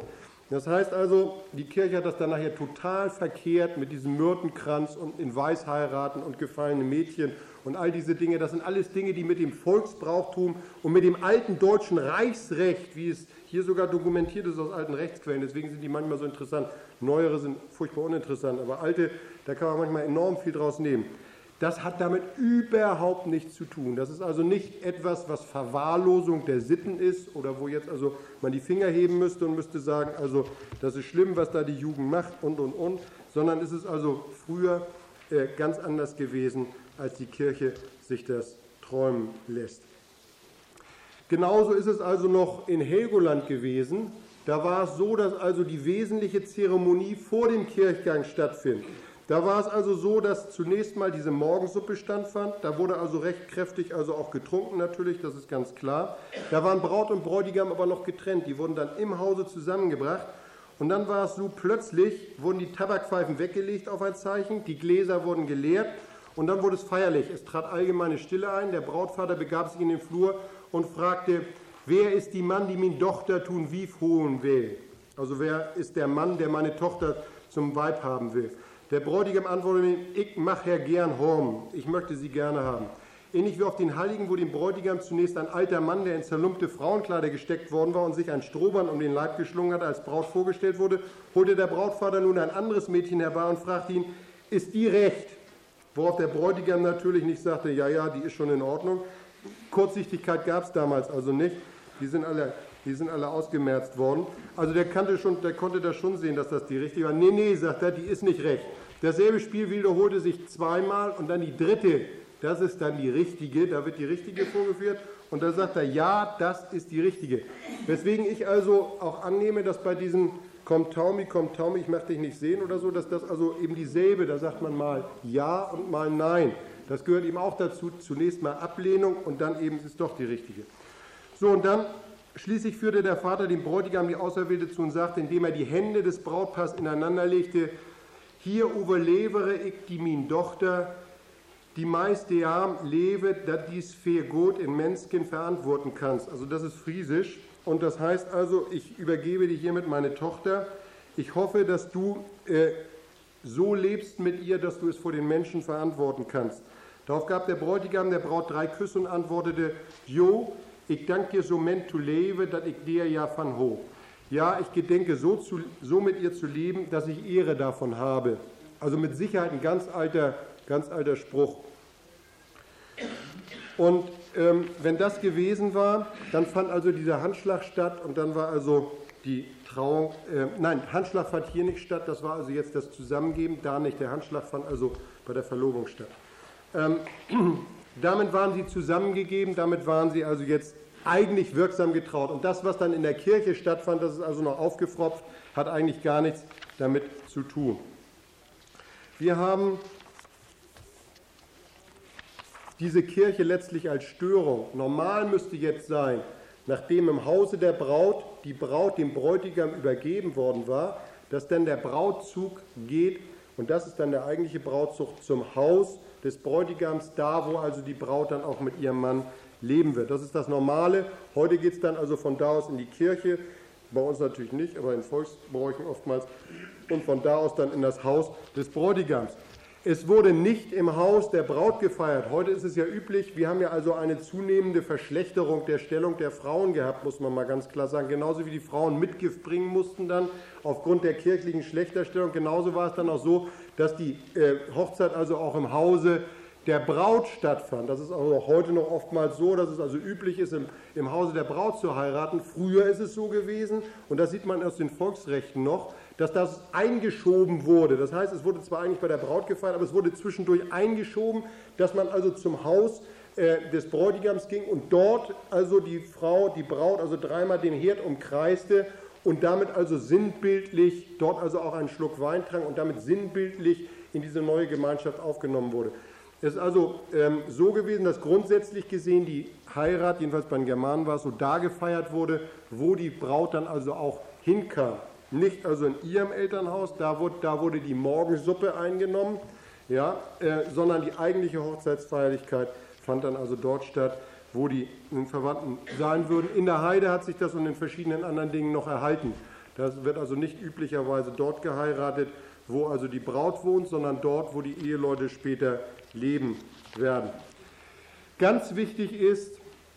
Speaker 1: Das heißt also, die Kirche hat das dann nachher total verkehrt mit diesem Myrtenkranz und in Weiß heiraten und gefallene Mädchen und all diese Dinge. Das sind alles Dinge, die mit dem Volksbrauchtum und mit dem alten deutschen Reichsrecht, wie es hier sogar dokumentiert ist aus alten Rechtsquellen, deswegen sind die manchmal so interessant. Neuere sind furchtbar uninteressant, aber alte, da kann man manchmal enorm viel draus nehmen. Das hat damit überhaupt nichts zu tun. Das ist also nicht etwas, was Verwahrlosung der Sitten ist oder wo jetzt also man die Finger heben müsste und müsste sagen, also das ist schlimm, was da die Jugend macht und, und, und, sondern es ist also früher äh, ganz anders gewesen, als die Kirche sich das träumen lässt. Genauso ist es also noch in Helgoland gewesen. Da war es so, dass also die wesentliche Zeremonie vor dem Kirchgang stattfindet. Da war es also so, dass zunächst mal diese Morgensuppe stattfand. Da wurde also recht kräftig also auch getrunken natürlich, das ist ganz klar. Da waren Braut und Bräutigam aber noch getrennt. Die wurden dann im Hause zusammengebracht. Und dann war es so, plötzlich wurden die Tabakpfeifen weggelegt auf ein Zeichen, die Gläser wurden geleert und dann wurde es feierlich. Es trat allgemeine Stille ein. Der Brautvater begab sich in den Flur und fragte, wer ist die Mann, die min Tochter tun wief holen will? Also wer ist der Mann, der meine Tochter zum Weib haben will? Der Bräutigam antwortete ihm, ich mach Herr gern Horm, ich möchte sie gerne haben. Ähnlich wie auf den Heiligen, wo dem Bräutigam zunächst ein alter Mann, der in zerlumpte Frauenkleider gesteckt worden war und sich ein Strohband um den Leib geschlungen hat, als Braut vorgestellt wurde, holte der Brautvater nun ein anderes Mädchen herbei und fragte ihn, ist die recht? Worauf der Bräutigam natürlich nicht sagte, ja, ja, die ist schon in Ordnung. Kurzsichtigkeit gab es damals also nicht, die sind alle... Die sind alle ausgemerzt worden. Also der, kannte schon, der konnte da schon sehen, dass das die richtige war. Nee, nee, sagt er, die ist nicht recht. Dasselbe Spiel wiederholte sich zweimal und dann die dritte, das ist dann die richtige, da wird die richtige vorgeführt. Und da sagt er, ja, das ist die richtige. Weswegen ich also auch annehme, dass bei diesem Komm Taumi, komm Taumi, ich möchte dich nicht sehen oder so, dass das also eben dieselbe, da sagt man mal ja und mal nein. Das gehört eben auch dazu, zunächst mal Ablehnung und dann eben ist es doch die richtige. So, und dann schließlich führte der Vater dem Bräutigam die Auserwählte zu und sagte, indem er die Hände des Brautpaars ineinander legte, hier überlevere ich die min Tochter, die meiste Jahr lebe, dass dies für Gott in Menschen verantworten kannst. Also das ist Friesisch und das heißt also, ich übergebe dir hiermit meine Tochter. Ich hoffe, dass du äh, so lebst mit ihr, dass du es vor den Menschen verantworten kannst. Darauf gab der Bräutigam der Braut drei Küsse und antwortete, Jo, ich danke dir so ment zu leben, dass ich dir ja von ho. Ja, ich gedenke so, zu, so mit ihr zu leben, dass ich Ehre davon habe. Also mit Sicherheit ein ganz alter, ganz alter Spruch. Und ähm, wenn das gewesen war, dann fand also dieser Handschlag statt und dann war also die Trauung, äh, nein, Handschlag fand hier nicht statt, das war also jetzt das Zusammengeben, da nicht. Der Handschlag fand also bei der Verlobung statt. Ähm, Damit waren sie zusammengegeben, damit waren sie also jetzt eigentlich wirksam getraut. Und das, was dann in der Kirche stattfand, das ist also noch aufgefropft, hat eigentlich gar nichts damit zu tun. Wir haben diese Kirche letztlich als Störung. Normal müsste jetzt sein, nachdem im Hause der Braut die Braut dem Bräutigam übergeben worden war, dass dann der Brautzug geht, und das ist dann der eigentliche Brautzug, zum Haus des Bräutigams, da wo also die Braut dann auch mit ihrem Mann leben wird. Das ist das Normale. Heute geht es dann also von da aus in die Kirche, bei uns natürlich nicht, aber in Volksbräuchen oftmals, und von da aus dann in das Haus des Bräutigams. Es wurde nicht im Haus der Braut gefeiert. Heute ist es ja üblich, wir haben ja also eine zunehmende Verschlechterung der Stellung der Frauen gehabt, muss man mal ganz klar sagen. Genauso wie die Frauen Mitgift bringen mussten dann aufgrund der kirchlichen Schlechterstellung, genauso war es dann auch so, dass die äh, Hochzeit also auch im Hause der Braut stattfand. Das ist also auch heute noch oftmals so, dass es also üblich ist, im, im Hause der Braut zu heiraten. Früher ist es so gewesen, und das sieht man aus den Volksrechten noch, dass das eingeschoben wurde. Das heißt, es wurde zwar eigentlich bei der Braut gefeiert, aber es wurde zwischendurch eingeschoben, dass man also zum Haus äh, des Bräutigams ging und dort also die Frau, die Braut, also dreimal den Herd umkreiste und damit also sinnbildlich, dort also auch einen Schluck Wein trank und damit sinnbildlich in diese neue Gemeinschaft aufgenommen wurde. Es ist also ähm, so gewesen, dass grundsätzlich gesehen die Heirat, jedenfalls bei den Germanen war es so, da gefeiert wurde, wo die Braut dann also auch hinkam. Nicht also in ihrem Elternhaus, da wurde, da wurde die Morgensuppe eingenommen, ja, äh, sondern die eigentliche Hochzeitsfeierlichkeit fand dann also dort statt, wo die Verwandten sein würden. In der Heide hat sich das und in verschiedenen anderen Dingen noch erhalten. Das wird also nicht üblicherweise dort geheiratet, wo also die Braut wohnt, sondern dort, wo die Eheleute später leben werden. Ganz wichtig ist,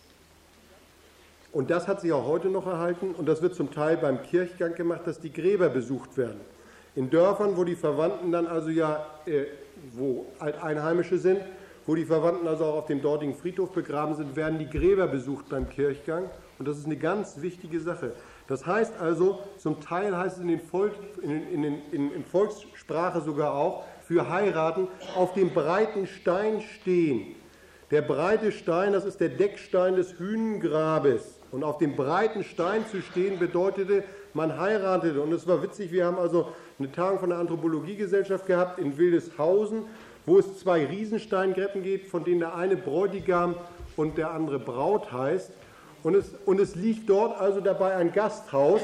Speaker 1: und das hat sich auch heute noch erhalten, und das wird zum Teil beim Kirchgang gemacht, dass die Gräber besucht werden. In Dörfern, wo die Verwandten dann also ja, äh, wo Alteinheimische sind, wo die Verwandten also auch auf dem dortigen Friedhof begraben sind, werden die Gräber besucht beim Kirchgang. Und das ist eine ganz wichtige Sache. Das heißt also, zum Teil heißt es in, den Volk, in, in, in, in, in Volkssprache sogar auch, für heiraten, auf dem breiten Stein stehen. Der breite Stein, das ist der Deckstein des Hünengrabes. Und auf dem breiten Stein zu stehen, bedeutete, man heiratete. Und es war witzig, wir haben also eine Tagung von der Anthropologiegesellschaft gehabt in Wildeshausen, wo es zwei Riesensteingräben gibt, von denen der eine Bräutigam und der andere Braut heißt. Und es, und es liegt dort also dabei ein Gasthaus.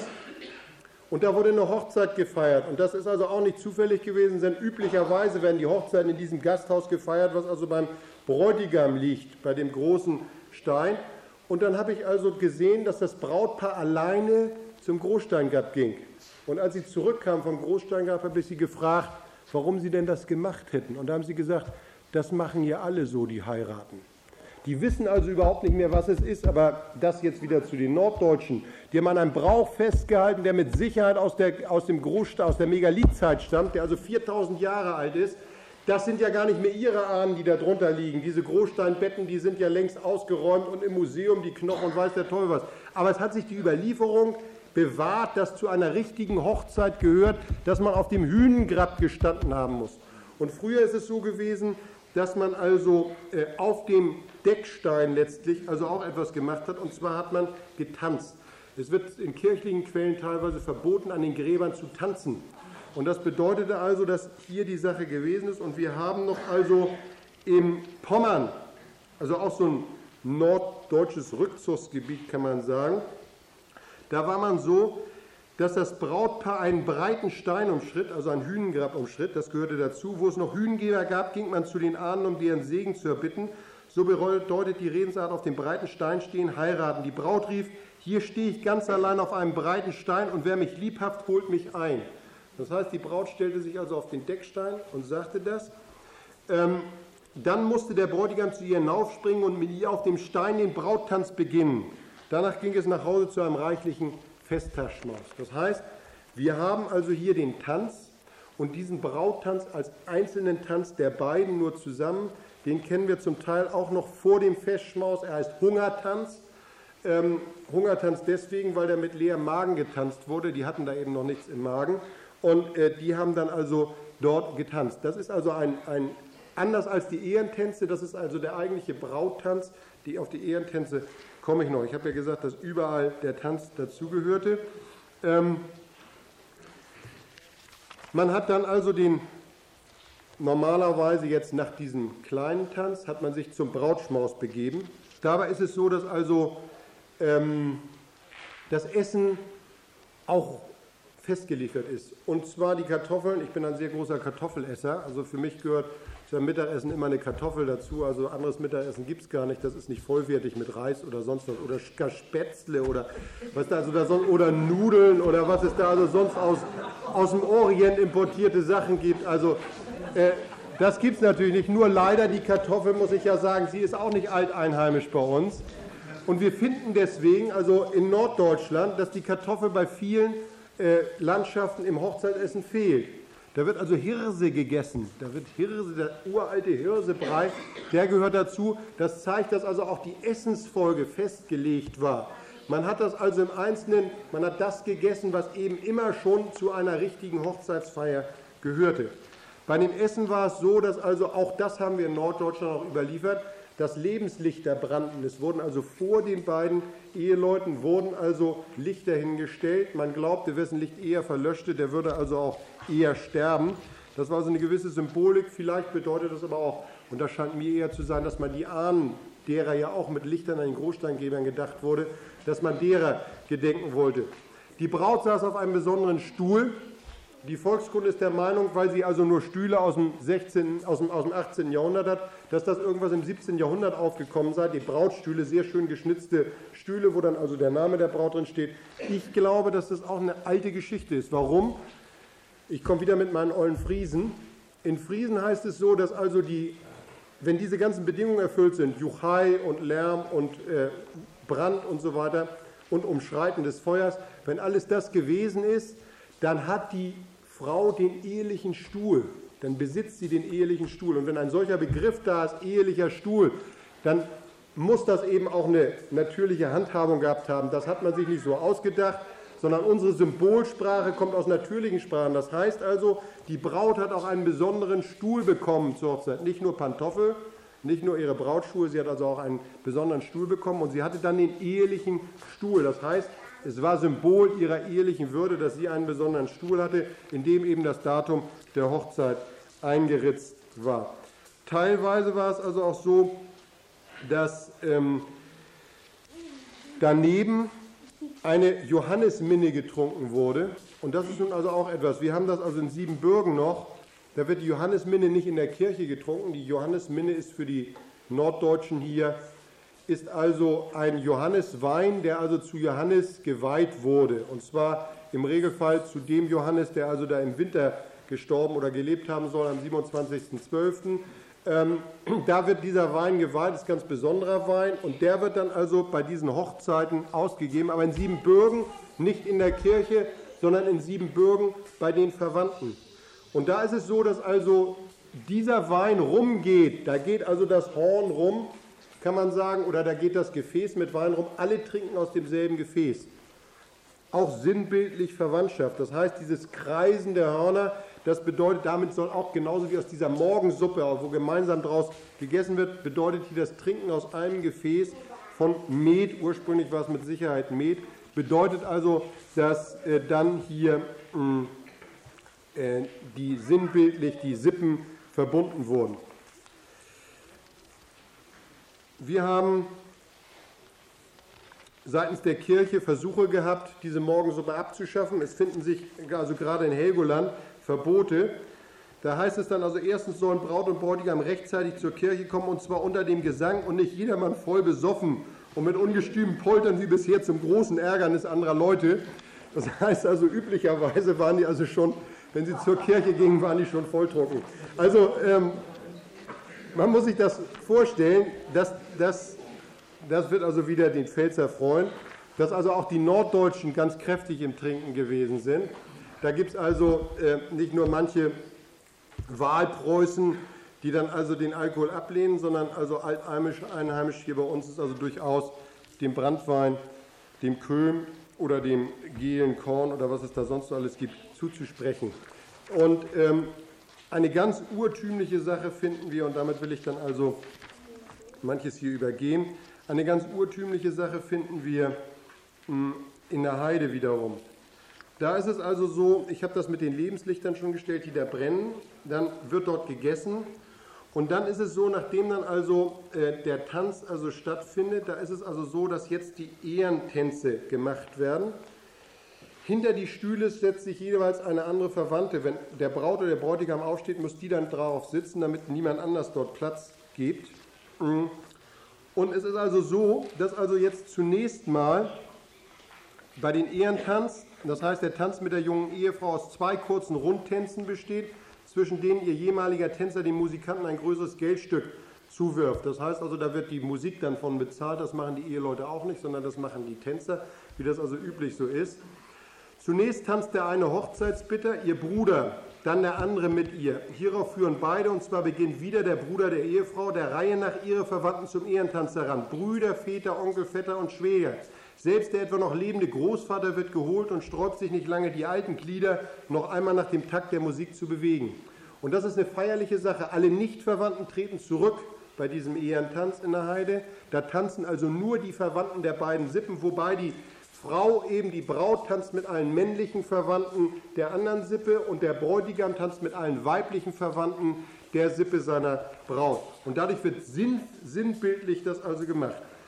Speaker 1: Und da wurde eine Hochzeit gefeiert. Und das ist also auch nicht zufällig gewesen, denn üblicherweise werden die Hochzeiten in diesem Gasthaus gefeiert, was also beim Bräutigam liegt, bei dem großen Stein. Und dann habe ich also gesehen, dass das Brautpaar alleine zum Großsteingrab ging. Und als sie zurückkam vom Großsteingrab, habe ich sie gefragt, warum sie denn das gemacht hätten. Und da haben sie gesagt, das machen ja alle so, die heiraten. Die wissen also überhaupt nicht mehr, was es ist, aber das jetzt wieder zu den Norddeutschen. Die haben an einem Brauch festgehalten, der mit Sicherheit aus der, aus dem Großstein, aus der Megalithzeit stammt, der also viertausend Jahre alt ist. Das sind ja gar nicht mehr ihre Ahnen, die da drunter liegen. Diese Großsteinbetten, die sind ja längst ausgeräumt und im Museum, die Knochen und weiß der Teufel was. Aber es hat sich die Überlieferung bewahrt, dass zu einer richtigen Hochzeit gehört, dass man auf dem Hünengrab gestanden haben muss. Und früher ist es so gewesen, dass man also äh, auf dem Deckstein letztlich also auch etwas gemacht hat, und zwar hat man getanzt. Es wird in kirchlichen Quellen teilweise verboten, an den Gräbern zu tanzen. Und das bedeutete also, dass hier die Sache gewesen ist. Und wir haben noch also im Pommern, also auch so ein norddeutsches Rückzugsgebiet, kann man sagen, da war man so, dass das Brautpaar einen breiten Stein umschritt, also ein Hünengrab umschritt, das gehörte dazu. Wo es noch Hünengeber gab, ging man zu den Ahnen, um deren Segen zu erbitten. So bedeutet die Redensart auf dem breiten Stein stehen, heiraten. Die Braut rief, hier stehe ich ganz allein auf einem breiten Stein und wer mich liebhaft, holt mich ein. Das heißt, die Braut stellte sich also auf den Deckstein und sagte das. Ähm, dann musste der Bräutigam zu ihr hinaufspringen und mit ihr auf dem Stein den Brauttanz beginnen. Danach ging es nach Hause zu einem reichlichen Festtagsschmaus. Das heißt, wir haben also hier den Tanz und diesen Brauttanz als einzelnen Tanz der beiden nur zusammen. Den kennen wir zum Teil auch noch vor dem Festschmaus. Er heißt Hungertanz. Ähm, Hungertanz deswegen, weil der mit leerem Magen getanzt wurde. Die hatten da eben noch nichts im Magen. Und äh, die haben dann also dort getanzt. Das ist also ein, ein anders als die Ehentänze. Das ist also der eigentliche Brauttanz. Die, auf die Ehentänze komme ich noch. Ich habe ja gesagt, dass überall der Tanz dazugehörte. Ähm, man hat dann also den, normalerweise jetzt nach diesem kleinen Tanz, hat man sich zum Brautschmaus begeben. Dabei ist es so, dass also ähm, das Essen auch festgeliefert ist. Und zwar die Kartoffeln, ich bin ein sehr großer Kartoffelesser, also für mich gehört zum Mittagessen immer eine Kartoffel dazu, also anderes Mittagessen gibt es gar nicht, das ist nicht vollwertig mit Reis oder sonst was, oder Spätzle oder was da, also da son- oder Nudeln oder was es da also sonst aus, aus dem Orient importierte Sachen gibt, also äh, das gibt es natürlich nicht, nur leider die Kartoffel, muss ich ja sagen, sie ist auch nicht alteinheimisch bei uns und wir finden deswegen, also in Norddeutschland, dass die Kartoffel bei vielen äh, Landschaften im Hochzeitsessen fehlt. Da wird also Hirse gegessen, da wird Hirse, der uralte Hirsebrei, der gehört dazu. Das zeigt, dass also auch die Essensfolge festgelegt war. Man hat das also im Einzelnen, man hat das gegessen, was eben immer schon zu einer richtigen Hochzeitsfeier gehörte. Bei dem Essen war es so, dass also auch das haben wir in Norddeutschland auch überliefert, dass Lebenslichter brannten. Es wurden also vor den beiden Eheleuten wurden also Lichter hingestellt. Man glaubte, wessen Licht eher verlöschte, der würde also auch eher sterben. Das war also eine gewisse Symbolik. Vielleicht bedeutet das aber auch, und das scheint mir eher zu sein, dass man die Ahnen, derer ja auch mit Lichtern an den Großsteingräbern gedacht wurde, dass man derer gedenken wollte. Die Braut saß auf einem besonderen Stuhl Die Volkskunde ist der Meinung, weil sie also nur Stühle aus dem, sechzehnten, aus dem, aus dem achtzehnten. Jahrhundert hat, dass das irgendwas im siebzehnten. Jahrhundert aufgekommen sei. Die Brautstühle, sehr schön geschnitzte Stühle, wo dann also der Name der Braut drin steht. Ich glaube, dass das auch eine alte Geschichte ist. Warum? Ich komme wieder mit meinen ollen Friesen. In Friesen heißt es so, dass also die, wenn diese ganzen Bedingungen erfüllt sind, Juchai und Lärm und äh, Brand und so weiter und Umschreiten des Feuers, wenn alles das gewesen ist, dann hat die Frau den ehelichen Stuhl, dann besitzt sie den ehelichen Stuhl. Und wenn ein solcher Begriff da ist, ehelicher Stuhl, dann muss das eben auch eine natürliche Handhabung gehabt haben. Das hat man sich nicht so ausgedacht, sondern unsere Symbolsprache kommt aus natürlichen Sprachen. Das heißt also, die Braut hat auch einen besonderen Stuhl bekommen zur Hochzeit. Nicht nur Pantoffel, nicht nur ihre Brautschuhe, sie hat also auch einen besonderen Stuhl bekommen und sie hatte dann den ehelichen Stuhl. Das heißt, es war Symbol ihrer ehelichen Würde, dass sie einen besonderen Stuhl hatte, in dem eben das Datum der Hochzeit eingeritzt war. Teilweise war es also auch so, dass ähm, daneben eine Johannisminne getrunken wurde. Und das ist nun also auch etwas. Wir haben das also in Siebenbürgen noch. Da wird die Johannisminne nicht in der Kirche getrunken. Die Johannisminne ist für die Norddeutschen hier, ist also ein Johanniswein, der also zu Johannes geweiht wurde. Und zwar im Regelfall zu dem Johannes, der also da im Winter gestorben oder gelebt haben soll, am siebenundzwanzigsten zwölften Ähm, da wird dieser Wein geweiht, ist ein ganz besonderer Wein. Und der wird dann also bei diesen Hochzeiten ausgegeben. Aber in Siebenbürgen, nicht in der Kirche, sondern in Siebenbürgen bei den Verwandten. Und da ist es so, dass also dieser Wein rumgeht. Da geht also das Horn rum, kann man sagen, oder da geht das Gefäß mit Wein rum. Alle trinken aus demselben Gefäß. Auch sinnbildlich Verwandtschaft. Das heißt, dieses Kreisen der Hörner, das bedeutet, damit soll auch genauso wie aus dieser Morgensuppe, wo gemeinsam daraus gegessen wird, bedeutet hier das Trinken aus einem Gefäß von Met, ursprünglich war es mit Sicherheit Met, bedeutet also, dass äh, dann hier äh, die sinnbildlich die Sippen verbunden wurden. Wir haben seitens der Kirche Versuche gehabt, diese Morgensuppe abzuschaffen. Es finden sich also gerade in Helgoland Verbote. Da heißt es dann also, erstens sollen Braut und Bräutigam rechtzeitig zur Kirche kommen, und zwar unter dem Gesang und nicht jedermann voll besoffen und mit ungestümen Poltern wie bisher zum großen Ärgernis anderer Leute. Das heißt also, üblicherweise waren die also schon, wenn sie zur Kirche gingen, waren die schon volltrunken. Also ähm, man muss sich das vorstellen, dass das, das wird also wieder den Pfälzer freuen, dass also auch die Norddeutschen ganz kräftig im Trinken gewesen sind. Da gibt es also äh, nicht nur manche Wahlpreußen, die dann also den Alkohol ablehnen, sondern also altheimisch, einheimisch hier bei uns ist also durchaus dem Branntwein, dem Köhm oder dem gelen Korn oder was es da sonst so alles gibt, zuzusprechen. Und ähm, eine ganz urtümliche Sache finden wir, und damit will ich dann also manches hier übergehen, eine ganz urtümliche Sache finden wir mh, in der Heide wiederum. Da ist es also so, ich habe das mit den Lebenslichtern schon gestellt, die da brennen, dann wird dort gegessen und dann ist es so, nachdem dann also äh, der Tanz also stattfindet, da ist es also so, dass jetzt die Ehrentänze gemacht werden. Hinter die Stühle setzt sich jeweils eine andere Verwandte. Wenn der Braut oder der Bräutigam aufsteht, muss die dann drauf sitzen, damit niemand anders dort Platz gibt. Und es ist also so, dass also jetzt zunächst mal bei den Ehrentanz, das heißt, der Tanz mit der jungen Ehefrau aus zwei kurzen Rundtänzen besteht, zwischen denen ihr jemaliger Tänzer dem Musikanten ein größeres Geldstück zuwirft. Das heißt also, da wird die Musik dann von bezahlt, das machen die Eheleute auch nicht, sondern das machen die Tänzer, wie das also üblich so ist. Zunächst tanzt der eine Hochzeitsbitter, ihr Bruder, dann der andere mit ihr. Hierauf führen beide, und zwar beginnt wieder der Bruder der Ehefrau, der Reihe nach ihre Verwandten zum Ehrentanz heran. Brüder, Väter, Onkel, Vetter und Schwäger. Selbst der etwa noch lebende Großvater wird geholt und sträubt sich nicht lange, die alten Glieder noch einmal nach dem Takt der Musik zu bewegen. Und das ist eine feierliche Sache. Alle Nichtverwandten treten zurück bei diesem Ehrentanz in der Heide. Da tanzen also nur die Verwandten der beiden Sippen, wobei die Frau, eben die Braut, tanzt mit allen männlichen Verwandten der anderen Sippe und der Bräutigam tanzt mit allen weiblichen Verwandten der Sippe seiner Braut. Und dadurch wird sinn, sinnbildlich das also gemacht.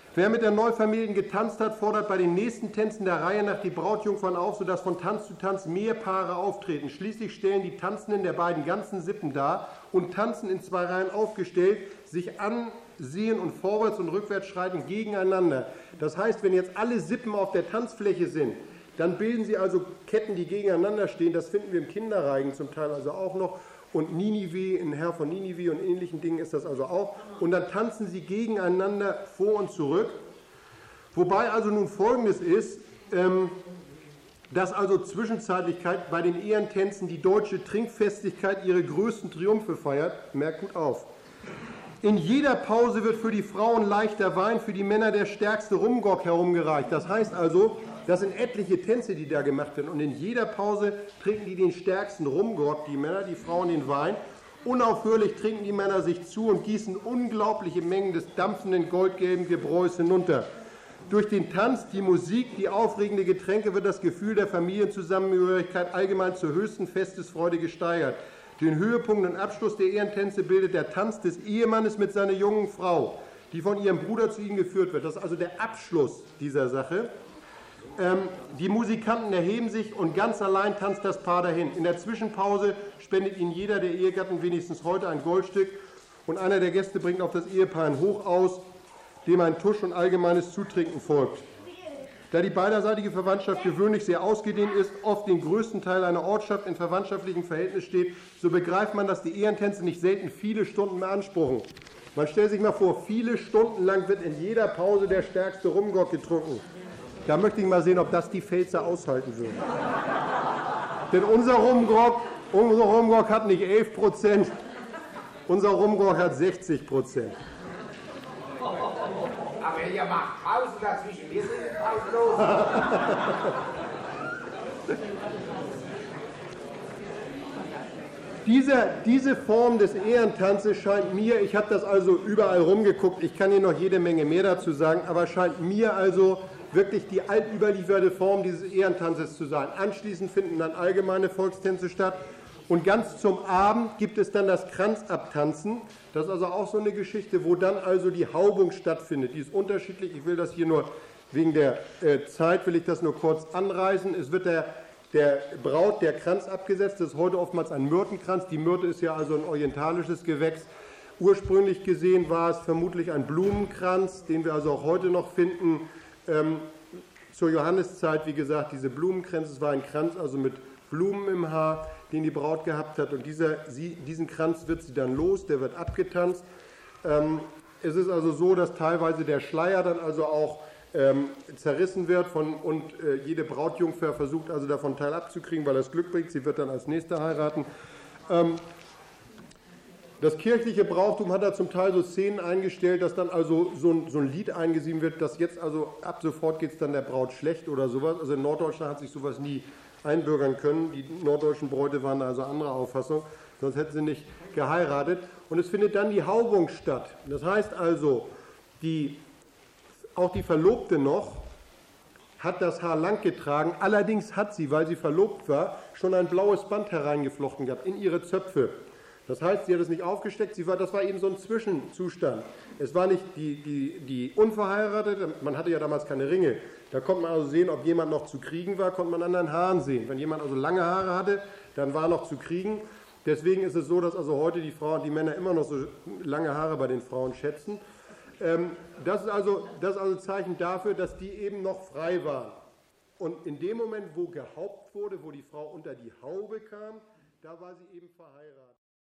Speaker 1: Wer mit der Neufamilien getanzt hat, fordert bei den nächsten Tänzen der Reihe nach die Brautjungfern auf, sodass von Tanz zu Tanz mehr Paare auftreten. Schließlich stellen die Tanzenden der beiden ganzen Sippen dar und tanzen in zwei Reihen aufgestellt, sich ansehen und vorwärts und rückwärts schreiten gegeneinander. Das heißt, wenn jetzt alle Sippen auf der Tanzfläche sind, dann bilden sie also Ketten, die gegeneinander stehen. Das finden wir im Kinderreigen zum Teil also auch noch. Und Ninive, in Herr von Ninive und ähnlichen Dingen ist das also auch. Und dann tanzen sie gegeneinander vor und zurück. Wobei also nun Folgendes ist, ähm, dass also Zwischenzeitlichkeit bei den Ehrentänzen die deutsche Trinkfestigkeit ihre größten Triumphe feiert. Merkt gut auf. In jeder Pause wird für die Frauen leichter Wein, für die Männer der stärkste Rumgock herumgereicht. Das heißt also, das sind etliche Tänze, die da gemacht werden. Und in jeder Pause trinken die den stärksten Rumgott, die Männer, die Frauen den Wein. Unaufhörlich trinken die Männer sich zu und gießen unglaubliche Mengen des dampfenden, goldgelben Gebräus hinunter. Durch den Tanz, die Musik, die aufregende Getränke wird das Gefühl der Familienzusammengehörigkeit allgemein zur höchsten Festesfreude gesteigert. Den Höhepunkt und Abschluss der Ehrentänze bildet der Tanz des Ehemannes mit seiner jungen Frau, die von ihrem Bruder zu ihm geführt wird. Das ist also der Abschluss dieser Sache. Ähm, die Musikanten erheben sich und ganz allein tanzt das Paar dahin. In der Zwischenpause spendet ihnen jeder der Ehegatten wenigstens heute ein Goldstück und einer der Gäste bringt auf das Ehepaar ein Hoch aus, dem ein Tusch und allgemeines Zutrinken folgt. Da die beiderseitige Verwandtschaft gewöhnlich sehr ausgedehnt ist, oft den größten Teil einer Ortschaft in verwandtschaftlichem Verhältnis steht, so begreift man, dass die Ehrentänze nicht selten viele Stunden beanspruchen. Man stellt sich mal vor, viele Stunden lang wird in jeder Pause der stärkste Rumgott getrunken. Da möchte ich mal sehen, ob das die Pfälzer aushalten würden. Denn unser Rumgrog, unser Rumgrog hat nicht elf Prozent, unser Rumgrog hat sechzig Prozent.
Speaker 2: Aber ihr macht Pause dazwischen, wir sind pausenlos.
Speaker 1: Diese, diese Form des Ehrentanzes scheint mir, ich habe das also überall rumgeguckt, ich kann Ihnen noch jede Menge mehr dazu sagen, aber scheint mir also wirklich die altüberlieferte Form dieses Ehrentanzes zu sein. Anschließend finden dann allgemeine Volkstänze statt und ganz zum Abend gibt es dann das Kranzabtanzen. Das ist also auch so eine Geschichte, wo dann also die Haubung stattfindet. Die ist unterschiedlich, ich will das hier nur wegen der äh, Zeit, will ich das nur kurz anreißen. Es wird der, der Braut der Kranz abgesetzt, das ist heute oftmals ein Myrtenkranz. Die Myrte ist ja also ein orientalisches Gewächs. Ursprünglich gesehen war es vermutlich ein Blumenkranz, den wir also auch heute noch finden. Ähm, zur Johanneszeit, wie gesagt, diese Blumenkränze, es war ein Kranz also mit Blumen im Haar, den die Braut gehabt hat und dieser, sie, diesen Kranz wird sie dann los, der wird abgetanzt. Ähm, es ist also so, dass teilweise der Schleier dann also auch ähm, zerrissen wird von, und äh, jede Brautjungfer versucht also davon Teil abzukriegen, weil das Glück bringt, sie wird dann als Nächste heiraten. Ähm, Das kirchliche Brauchtum hat da zum Teil so Szenen eingestellt, dass dann also so ein, so ein Lied eingesungen wird, dass jetzt also ab sofort geht es dann der Braut schlecht oder sowas. Also in Norddeutschland hat sich sowas nie einbürgern können. Die norddeutschen Bräute waren also anderer Auffassung, sonst hätten sie nicht geheiratet. Und es findet dann die Haubung statt. Das heißt also, die, auch die Verlobte noch hat das Haar lang getragen. Allerdings hat sie, weil sie verlobt war, schon ein blaues Band hereingeflochten gehabt in ihre Zöpfe. Das heißt, sie hat es nicht aufgesteckt, sie war, das war eben so ein Zwischenzustand. Es war nicht die, die, die Unverheiratete, man hatte ja damals keine Ringe. Da konnte man also sehen, ob jemand noch zu kriegen war, konnte man an den Haaren sehen. Wenn jemand also lange Haare hatte, dann war noch zu kriegen. Deswegen ist es so, dass also heute die Frauen, die Männer immer noch so lange Haare bei den Frauen schätzen. Ähm, das ist also, das ist also Zeichen dafür, dass die eben noch frei waren. Und in dem Moment, wo gehaupt wurde, wo die Frau unter die Haube kam, da war sie eben verheiratet.